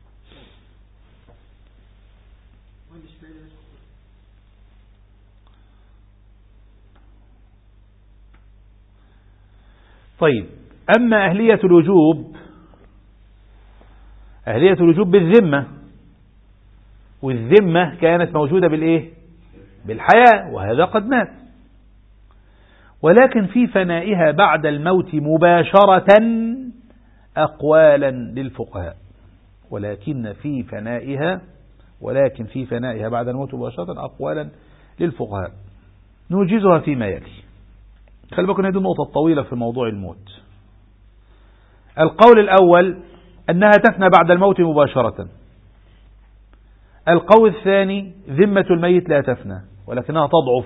طيب، أما أهلية الوجوب، أهلية الوجوب بالذمة، والذمة كانت موجودة بالإيه؟ بالحياة، وهذا قد مات. ولكن في فنائها بعد الموت مباشرة أقوالا للفقهاء، ولكن في فنائها بعد الموت مباشرة أقوالا للفقهاء نوجزها فيما يلي. خلي بالكم هذه النقطة الطويلة في موضوع الموت. القول الأول أنها تفنى بعد الموت مباشرة. القول الثاني ذمة الميت لا تفنى ولكنها تضعف.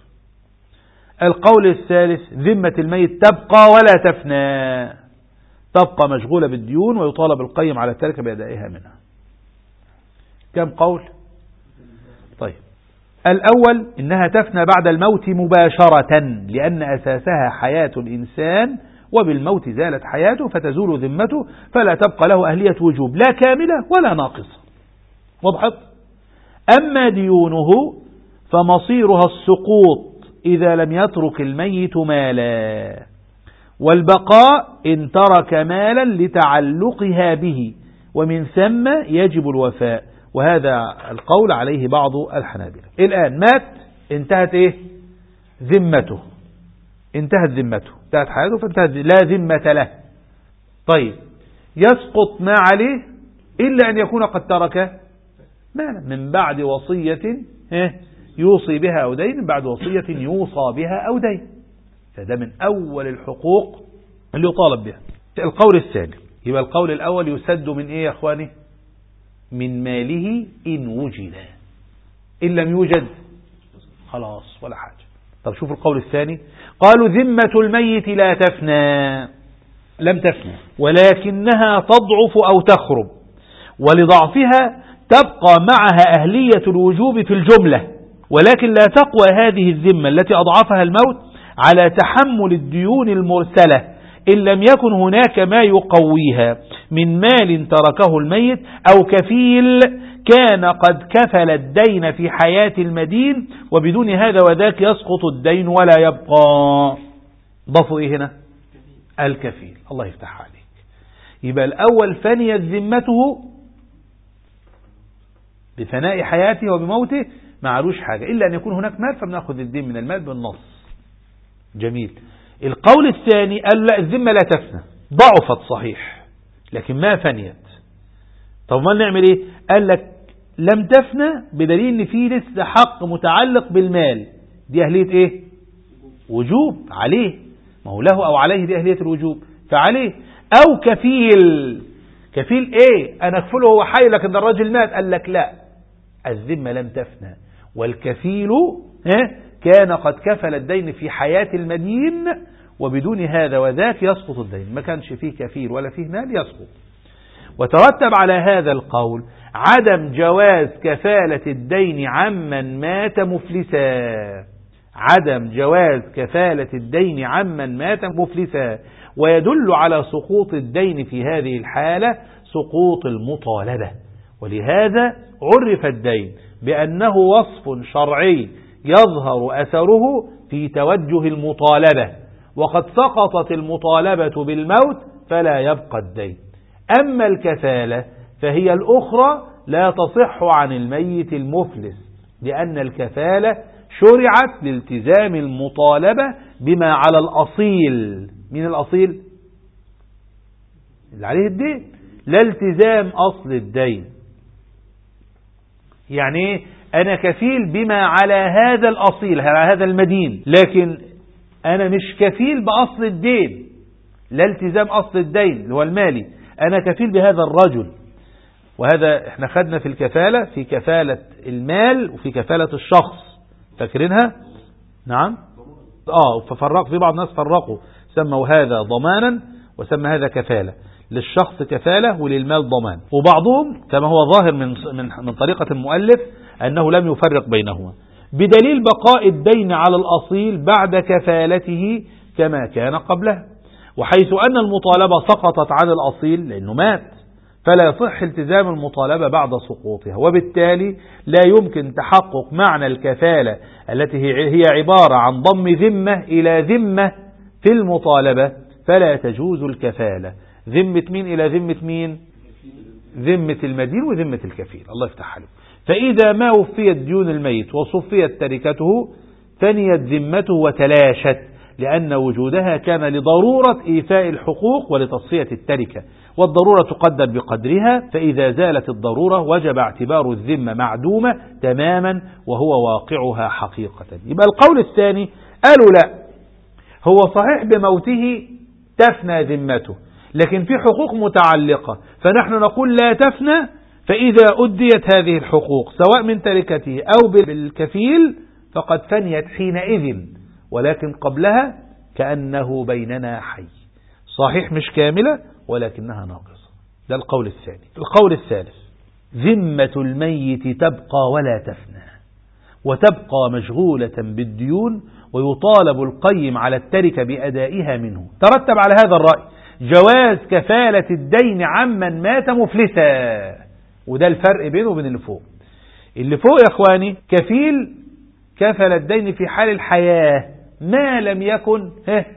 القول الثالث ذمة الميت تبقى ولا تفنى، تبقى مشغولة بالديون ويطالب القيم على التركة بأدائها منها. كم قول؟ طيب، الأول إنها تفنى بعد الموت مباشرة، لأن أساسها حياة الإنسان، وبالموت زالت حياته فتزول ذمته، فلا تبقى له أهلية وجوب لا كاملة ولا ناقصة. وضحت؟ أما ديونه فمصيرها السقوط إذا لم يترك الميت مالا، والبقاء إن ترك مالا لتعلقها به، ومن ثم يجب الوفاء. وهذا القول عليه بعض الحنابلة. الآن مات، انتهت إيه؟ ذمته، انتهت حياته، فانتهت لا ذمة له. طيب، يسقط ما عليه إلا أن يكون قد ترك مالا من بعد وصية يوصي بها أو دين، من بعد وصية يوصى بها أو دين، فده من أول الحقوق اللي يطالب بها. القول الثاني، يبقى القول الأول يسد من إيه يا أخواني؟ من ماله إن وجد، إن لم يوجد خلاص ولا حاجة. طب شوف القول الثاني، قالوا ذمة الميت لا تفنى، لم تفنى ولكنها تضعف أو تخرب، ولضعفها تبقى معها أهلية الوجوب في الجملة، ولكن لا تقوى هذه الذمة التي أضعفها الموت على تحمل الديون المرسلة إن لم يكن هناك ما يقويها من مال تركه الميت أو كفيل كان قد كفل الدين في حياة المدين، وبدون هذا وذاك يسقط الدين ولا يبقى. ضافوا إيه هنا؟ الكفيل. الله يفتح عليك. يبقى الأول فنيت ذمته بفناء حياته وبموته، معلوش حاجة إلا أن يكون هناك مال، فبنأخذ الدين من المال بالنص. جميل. القول الثاني قال لا، الذمة لا تفنى، ضعفت صحيح لكن ما فنيت. طب ما نعمل ايه؟ قال لك لم تفنى بدليل ان في لسه حق متعلق بالمال، دي أهلية ايه؟ وجوب عليه، ما هو له او عليه، دي أهلية الوجوب فعليه. او كفيل ايه؟ انا اكفله هو حي لكن الراجل مات، قال لك لا، الذمة لم تفنى، والكفيل كان قد كفل الدين في حياة المدين، وبدون هذا وذاك يسقط الدين. ما كانش فيه كفيل ولا فيه مال يسقط. وترتب على هذا القول عدم جواز كفالة الدين عمن مات مفلسا، عدم جواز كفالة الدين عمن مات مفلسا. ويدل على سقوط الدين في هذه الحالة سقوط المطالبة، ولهذا عرف الدين بأنه وصف شرعي يظهر أثره في توجه المطالبة، وقد سقطت المطالبة بالموت فلا يبقى الدين. أما الكفالة فهي الأخرى لا تصح عن الميت المفلس، لأن الكفالة شرعت لالتزام المطالبة بما على الأصيل. من الأصيل؟ اللي عليه الدين، لا التزام أصل الدين. يعني أنا كفيل بما على هذا الأصيل، على هذا المدين، لكن أنا مش كفيل بأصل الدين، لا التزام أصل الدين اللي هو المالي، أنا كفيل بهذا الرجل. وهذا احنا خدنا في الكفالة، في كفالة المال وفي كفالة الشخص، فاكرينها؟ نعم. ففرق في بعض الناس فرقوا، سموا هذا ضمانا وسمى هذا كفالة، للشخص كفالة وللمال ضمان. وبعضهم كما هو ظاهر من طريقة المؤلف أنه لم يفرق بينهما، بدليل بقاء الدين على الأصيل بعد كفالته كما كان قبله، وحيث أن المطالبة سقطت عن الأصيل لأنه مات، فلا يصح التزام المطالبة بعد سقوطها، وبالتالي لا يمكن تحقق معنى الكفالة التي هي عبارة عن ضم ذمة إلى ذمة في المطالبة، فلا تجوز الكفالة. ذمة مين إلى ذمة مين؟ ذمة المدين وذمة الكفيل. الله يفتح عليه. فإذا ما وفيت ديون الميت وصفيت تركته ثنيت ذمته وتلاشت، لأن وجودها كان لضرورة إيفاء الحقوق ولتصفية التركة، والضرورة تقدر بقدرها، فإذا زالت الضرورة وجب اعتبار الذمة معدومة تماما وهو واقعها حقيقة. يبقى القول الثاني قالوا لا، هو صحيح بموته تفنى ذمته، لكن في حقوق متعلقة، فنحن نقول لا تفنى، فإذا أديت هذه الحقوق سواء من تركته أو بالكفيل فقد فنيت حينئذ، ولكن قبلها كأنه بيننا حي، صحيح مش كاملة ولكنها ناقصة. ده القول الثاني. القول الثالث: ذمة الميت تبقى ولا تفنى، وتبقى مشغولة بالديون، ويطالب القيم على التركة بأدائها منه. ترتب على هذا الرأي جواز كفالة الدين عمن مات مفلسا، وده الفرق بينه وبين اللي فوق. اللي فوق يا اخواني كفيل كفل الدين في حال الحياة ما لم يكن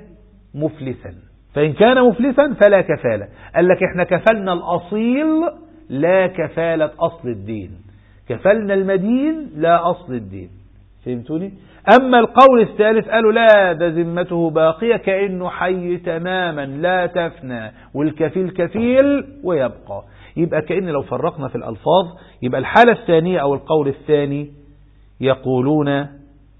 مفلسا، فإن كان مفلسا فلا كفالة. قال لك احنا كفلنا الأصيل لا كفالة أصل الدين، كفلنا المدين لا أصل الدين. فهمتوني؟ أما القول الثالث قالوا لا، ده ذمته باقية كأنه حي تماما لا تفنى، والكفيل كفيل ويبقى. يبقى كأن لو فرقنا في الألفاظ يبقى الحالة الثانية أو القول الثاني يقولون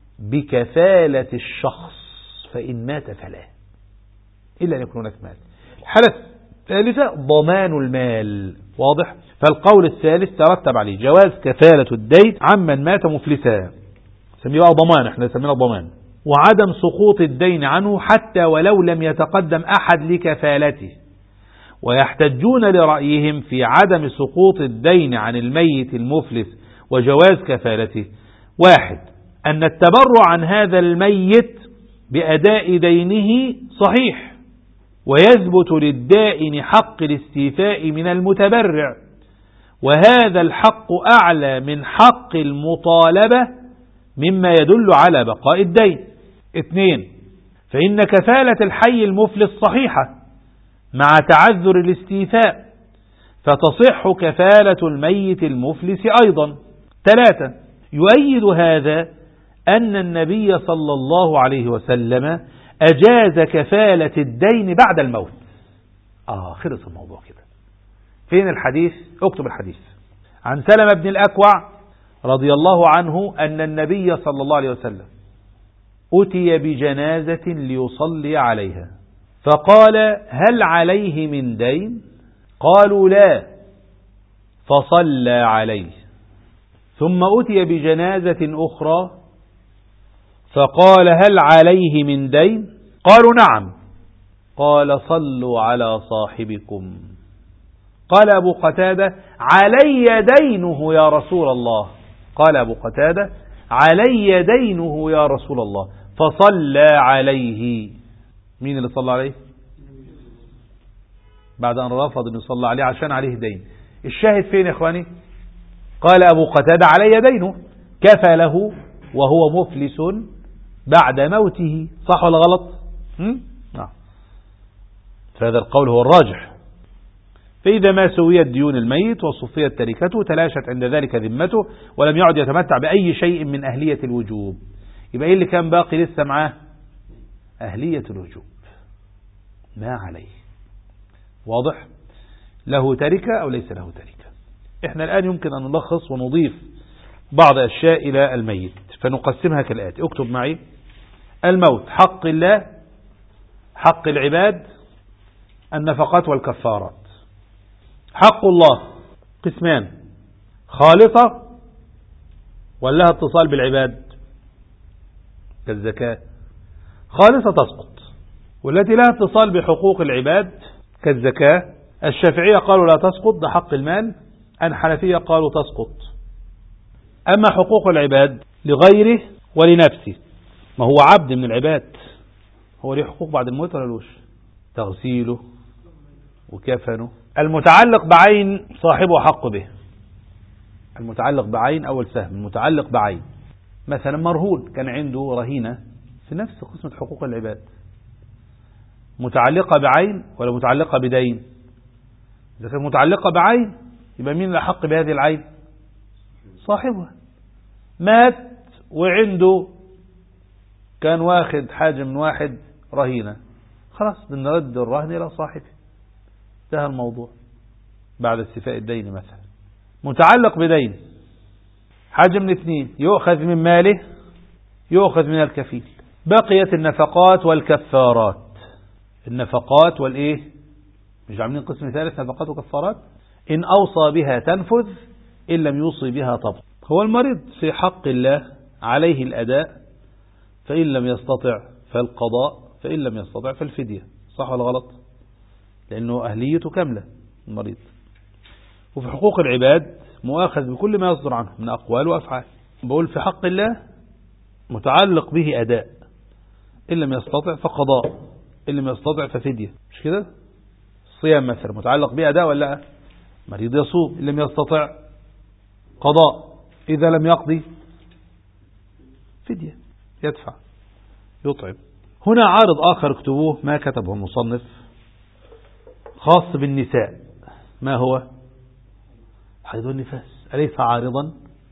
بكفالة الشخص فإن مات فلا، إلا أن يكون هناك مال. الحالة الثالثة ضمان المال. واضح؟ فالقول الثالث ترتب عليه جواز كفالة الدين عمن مات مفلسا، سميه ضمان، احنا سمينا ضمان، وعدم سقوط الدين عنه حتى ولو لم يتقدم أحد لكفالته. ويحتجون لرأيهم في عدم سقوط الدين عن الميت المفلس وجواز كفالته: 1. أن التبرع عن هذا الميت بأداء دينه صحيح، ويثبت للدائن حق الاستيفاء من المتبرع، وهذا الحق أعلى من حق المطالبة مما يدل على بقاء الدين. 2. فإن كفالة الحي المفلس صحيحة مع تعذر الاستيفاء، فتصح كفالة الميت المفلس أيضا. 3. يؤيد هذا أن النبي صلى الله عليه وسلم أجاز كفالة الدين بعد الموت. خلص الموضوع كده. فين الحديث؟ اكتب الحديث. عن سلمة بن الأكوع رضي الله عنه أن النبي صلى الله عليه وسلم أتي بجنازة ليصلي عليها، فقال: هل عليه من دين؟ قالوا: لا، فصلى عليه. ثم أتي بجنازة أخرى فقال: هل عليه من دين؟ قالوا: نعم. قال: صلوا على صاحبكم. قال أبو قتادة علي دينه يا رسول الله. قال أبو قتادة علي دينه يا رسول الله، فصلى عليه. مين اللي صلى عليه؟ بعد أن رفض أن يصلى عليه عشان عليه دين. الشاهد فين يا إخواني؟ قال أبو قتادة علي دينه، كفى له وهو مفلس بعد موته. صح ولا غلط؟ نعم. فهذا القول هو الراجح. فإذا ما سويت ديون الميت وصفيت تركته تلاشت عند ذلك ذمته ولم يعد يتمتع بأي شيء من أهلية الوجوب. يبقى إيه اللي كان باقي لسه معاه؟ أهلية الوجوب، ما عليه. واضح؟ له تركة أو ليس له تركة. إحنا الآن يمكن أن نلخص ونضيف بعض أشياء إلى الميت، فنقسمها كالآتي. اكتب معي: الموت، حق الله، حق العباد، النفقات والكفارات. حق الله قسمان: خالصة ولها اتصال بالعباد كالزكاة. خالصة تسقط، والتي لها اتصال بحقوق العباد كالزكاة الشافعية قالوا لا تسقط، ده حق المال. الحنفية قالوا تسقط. أما حقوق العباد لغيره ولنفسه، ما هو عبد من العباد، هو ليه حقوق بعد الموت ولا لوش؟ تغسيله وكفنه. المتعلق بعين صاحبه حق به. المتعلق بعين أول سهم، المتعلق بعين. مثلا مرهون كان عنده رهينة في نفس قسمة حقوق العباد، متعلقة بعين ولا متعلقة بدين؟ إذا كانت متعلقة بعين يبقى مين الأحق بهذه العين؟ صاحبها. مات وعنده كان واخد حاجة من واحد رهينة، خلاص بنرد الرهن إلى صاحبه، انتهى الموضوع بعد استيفاء الدين. مثلا متعلق بدين، حاجة من اثنين: يؤخذ من ماله، يؤخذ من الكفيل. بقيت النفقات والكفارات. النفقات والإيه؟ مش عاملين قسم ثالث: نفقات وكفارات. إن أوصى بها تنفذ، إن لم يوصي بها تبطل. هو المريض في حق الله عليه الأداء، فإن لم يستطع فالقضاء، فإن لم يستطع فالفدية. صح ولا غلط؟ لأنه أهليته كاملة المريض. وفي حقوق العباد مؤاخذ بكل ما يصدر عنه من أقوال وأفعال. بقول في حق الله متعلق به أداء، إن لم يستطع فقضاء، إن لم يستطع ففدية. مش كده؟ الصيام مثلا متعلق به أداء ولا لا؟ مريض يصوم، إن لم يستطع قضاء، إذا لم يقضي فدية، يدفع يطعم. هنا عارض آخر اكتبوه ما كتبه المصنف خاص بالنساء. ما هو؟ حيض النفاس. أليس عارضا؟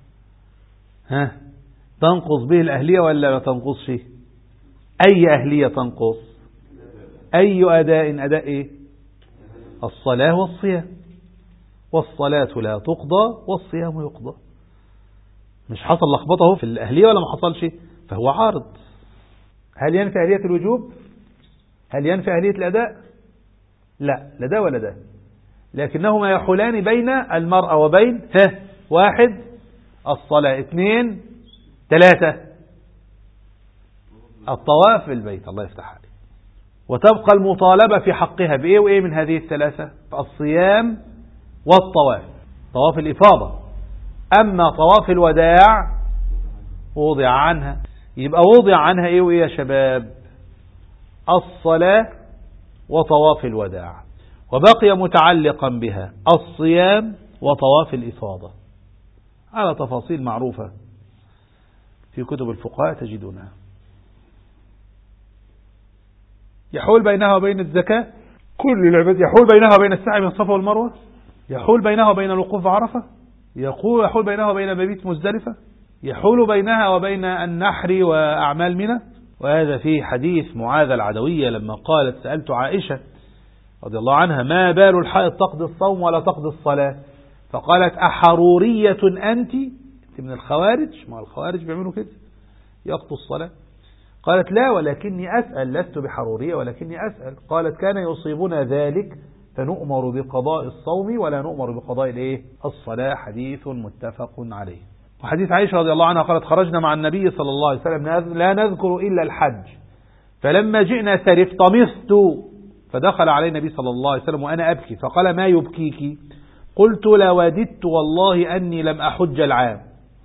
تنقص به الأهلية ولا لا تنقص فيه؟ أي أهلية تنقص؟ أي أداء؟ أداء إيه؟ الصلاة والصيام. والصلاة لا تقضى والصيام يقضى. مش حصل لخبطه في الأهلية ولا ما حصلش؟ فهو عارض. هل ينفي أهلية الوجوب؟ هل ينفي أهلية الأداء؟ لا، لا ده ولا ده، لكنهما يحولان بين المرأة وبين واحد الصلاة، اثنين ثلاثة الطواف في البيت. الله يفتح عليك. وتبقى المطالبة في حقها بإيه وإيه من هذه الثلاثة؟ الصيام والطواف، طواف الإفاضة. أما طواف الوداع وضع عنها. يبقى وضع عنها إيه وإيه يا شباب؟ الصلاة وطواف الوداع، وبقي متعلقا بها الصيام وطواف الإفاضة على تفاصيل معروفة في كتب الفقهاء تجدونها. يحول بينها وبين الزكاة كل العباد، يحول بينها وبين السعي بين الصفا والمروة، يحول بينها وبين الوقوف في عرفة، يحول بينها وبين مبيت مزدلفة، يحول بينها وبين النحر وأعمال منى. وهذا في حديث معاذ العدوية لما قالت: سألت عائشة رضي الله عنها ما بال الحائض تقضي الصوم ولا تقضي الصلاة؟ فقالت: أحرورية أنت من الخوارج؟ ما الخوارج بيعملوا كده، يقضوا الصلاة. قالت: لا، ولكني أسأل، لست بحرورية ولكني أسأل. قالت: كان يصيبنا ذلك فنؤمر بقضاء الصوم ولا نؤمر بقضاء الصلاة. حديث متفق عليه. وحديث عائشة رضي الله عنها قالت: خرجنا مع النبي صلى الله عليه وسلم لا نذكر إلا الحج، فلما جئنا سرف طمست فدخل علي النبي صلى الله عليه وسلم وأنا أبكي فقال ما يبكيك؟ قلت لوددت والله أني لم أحج العام.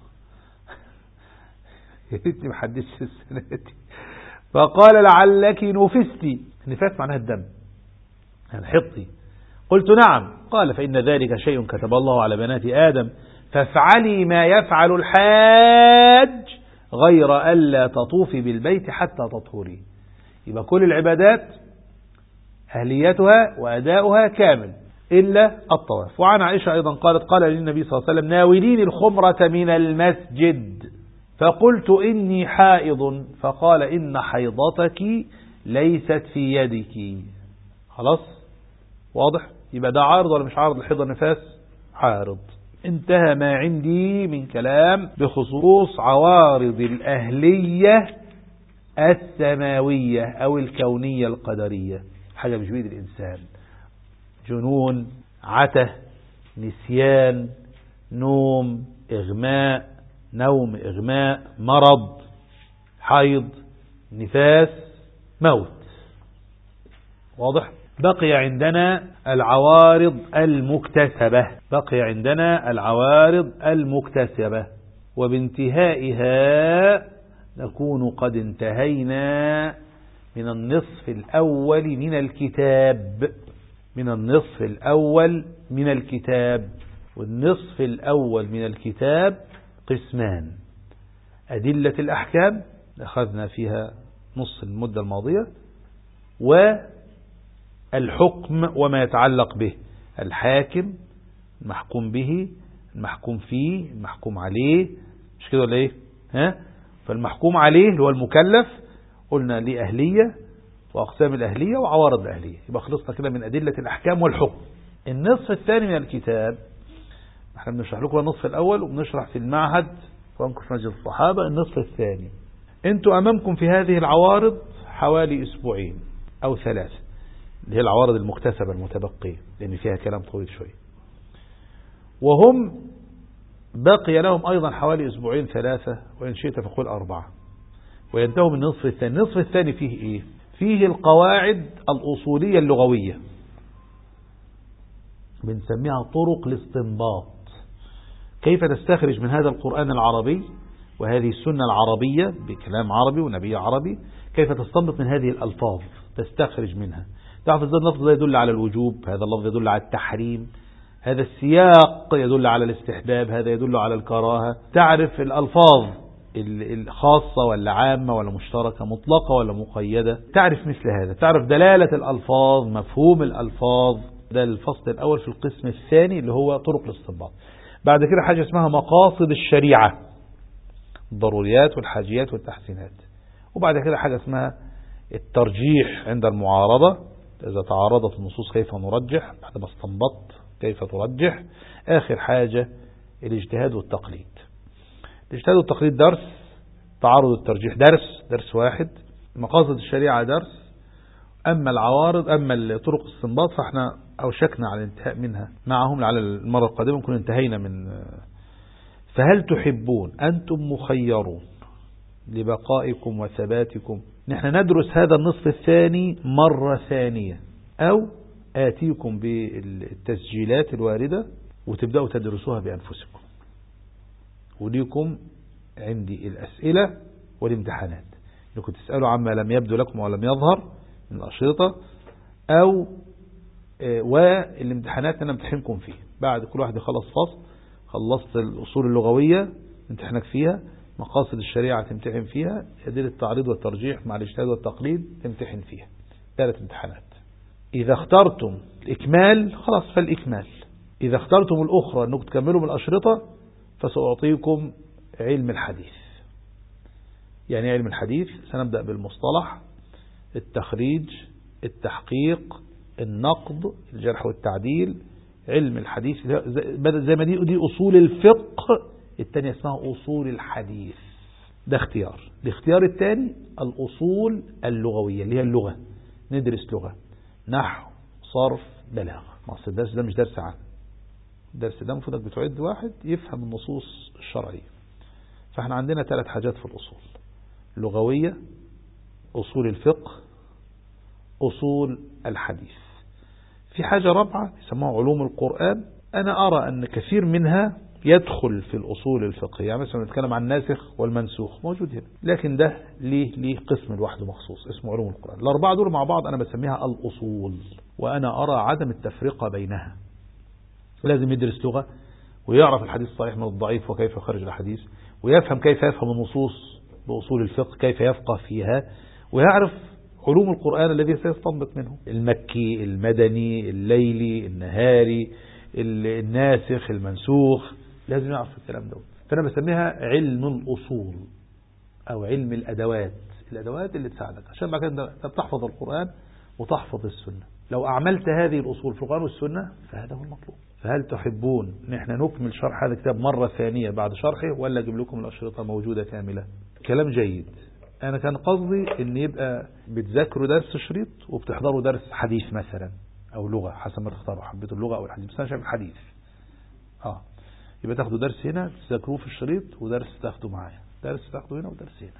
يا ريتني ما حدثت السنة دي. فقال لعلك نفستي. نفاس معناها الدم، يعني حطي. قلت نعم. قال فإن ذلك شيء كتب الله على بنات آدم فافعلي ما يفعل الحاج غير ألا تطوفي بالبيت حتى تطهري. يبقى كل العبادات أهليتها وأداؤها كامل إلا الطواف. وعن عائشة أيضا قالت قال للنبي صلى الله عليه وسلم ناوليني الخمرة من المسجد فقلت إني حائض فقال إن حيضتك ليست في يدك. خلاص واضح؟ يبقى ده عارض ولا مش عارض؟ الحيض النفاس عارض. انتهى ما عندي من كلام بخصوص عوارض الأهلية السماوية أو الكونية القدرية. حاجة مش بيد الإنسان، جنون، عته، نسيان، نوم، إغماء، مرض، حيض، نفاس، موت. واضح؟ بقي عندنا العوارض المكتسبة وبانتهائها نكون قد انتهينا من النصف الأول من الكتاب. والنصف الأول من الكتاب قسمان: أدلة الأحكام أخذنا فيها نص المدة الماضية، والحكم وما يتعلق به: الحاكم، المحكوم به، المحكوم فيه، المحكوم عليه. مش كده ولا ايه؟ فالمحكوم عليه اللي هو المكلف قلنا ليه أهلية وأقسام الأهلية وعوارض الأهلية. يبقى خلصنا كده من أدلة الأحكام والحكم. النصف الثاني من الكتاب احنا بنشرح لكم النصف الأول وبنشرح في المعهد وانكم في مسجد الصحابة النصف الثاني. انتوا أمامكم في هذه العوارض حوالي أسبوعين أو 3 اللي هي العوارض المكتسبة المتبقية لأن فيها كلام طويل شوي، وهم بقي لهم أيضا حوالي 2 3 وإن شئت فقل 4 وينتهوا من النصف الثاني. النصف الثاني فيه إيه؟ فيه القواعد الأصولية اللغوية، بنسميها طرق الاستنباط. كيف تستخرج من هذا القرآن العربي وهذه السنة العربية بكلام عربي ونبي عربي، كيف تستنبط من هذه الألفاظ، تستخرج منها. تعرف ازاي اللفظ ده يدل على الوجوب، هذا اللفظ يدل على التحريم، هذا السياق يدل على الاستحباب، هذا يدل على الكراهة. تعرف الألفاظ الخاصة ولا عامة ولا مشتركة، مطلقة ولا مقيدة. تعرف مثل هذا، تعرف دلالة الألفاظ، مفهوم الألفاظ. ده الفصل الأول في القسم الثاني اللي هو طرق الاستنباط. بعد كده حاجة اسمها مقاصد الشريعة، الضروريات والحاجيات والتحسينات. وبعد كده حاجة اسمها الترجيح عند المعارضة، إذا تعارضت النصوص كيف نرجح، بعد ما استنبطت كيف ترجح. آخر حاجة الاجتهاد والتقليد. الاجتهاد والتقليد درس، تعارض الترجيح درس واحد، مقاصد الشريعة درس. أما العوارض، أما طرق الاستنباط فاحنا أوشكنا على الانتهاء منها معهم، لعل المرة القادمة نكون انتهينا من. فهل تحبون أنتم مخيرون لبقائكم وثباتكم نحن ندرس هذا النصف الثاني مرة ثانية، أو آتيكم بالتسجيلات الواردة وتبدأوا تدرسوها بأنفسكم، وليكم عندي الأسئلة والامتحانات لكم تسألوا عما لم يبدو لكم ولم يظهر من الأشرطة، أو والامتحانات أنا امتحنكم فيه. بعد كل واحد يخلص فصل، خلصت الأصول اللغوية امتحنك فيها، مقاصد الشريعة تمتحن فيها، أدلة التعريض والترجيح مع الاجتهاد والتقليد تمتحن فيها. 3 امتحانات. إذا اخترتم الإكمال خلاص فالإكمال، إذا اخترتم الأخرى أنكم تكملوا بالأشرطة فسأعطيكم علم الحديث. يعني علم الحديث سنبدأ بالمصطلح، التخريج، التحقيق، النقد، الجرح والتعديل. علم الحديث زي ما دي أصول الفقه، الثانية اسمها أصول الحديث. ده اختيار. الاختيار الثاني الأصول اللغوية اللي هي اللغة، ندرس لغة، نحو، صرف، بلاغة. مصر الدرس ده مش درس عام، الدرس ده المفروض بتعد واحد يفهم النصوص الشرعية. فاحنا عندنا 3 حاجات في الأصول: لغوية، أصول الفقه، أصول الحديث. في حاجة رابعة يسموها علوم القرآن، أنا أرى أن كثير منها يدخل في الأصول الفقهية. يعني مثلا نتكلم عن الناسخ والمنسوخ موجود هنا، لكن ده ليه قسم لوحده مخصوص اسمه علوم القرآن. الأربعة دول مع بعض أنا بسميها الأصول، وأنا أرى عدم التفرقة بينها. لازم يدرس لغة ويعرف الحديث الصحيح من الضعيف وكيف يخرج الحديث، ويفهم كيف يفهم النصوص بأصول الفقه، كيف يفقه فيها، ويعرف علوم القرآن الذي سيستنبط منه، المكي، المدني، الليلي، النهاري، الناسخ، المنسوخ، لازم يعرف الكلام ده. فأنا بسميها علم الأصول أو علم الأدوات اللي تساعدك عشان بعد كده تحفظ القرآن وتحفظ السنة. لو أعملت هذه الأصول في القرآن والسنة فهذا هو المطلوب. فهل تحبون ان احنا نكمل شرح هذا الكتاب مرة ثانية بعد شرحه، ولا اجيب لكم الأشرطة موجودة كاملة؟ كلام جيد. انا كان قصدي ان يبقى بتذاكروا درس شريط وبتحضروا درس حديث مثلا او لغة، حسب ما تختاروا، حبيتوا اللغة او الحديث، بس انا شايف الحديث. يبقى تاخدوا درس هنا تذاكروه في الشريط، ودرس تاخدوا معايا، درس تاخدوا هنا ودرس هنا.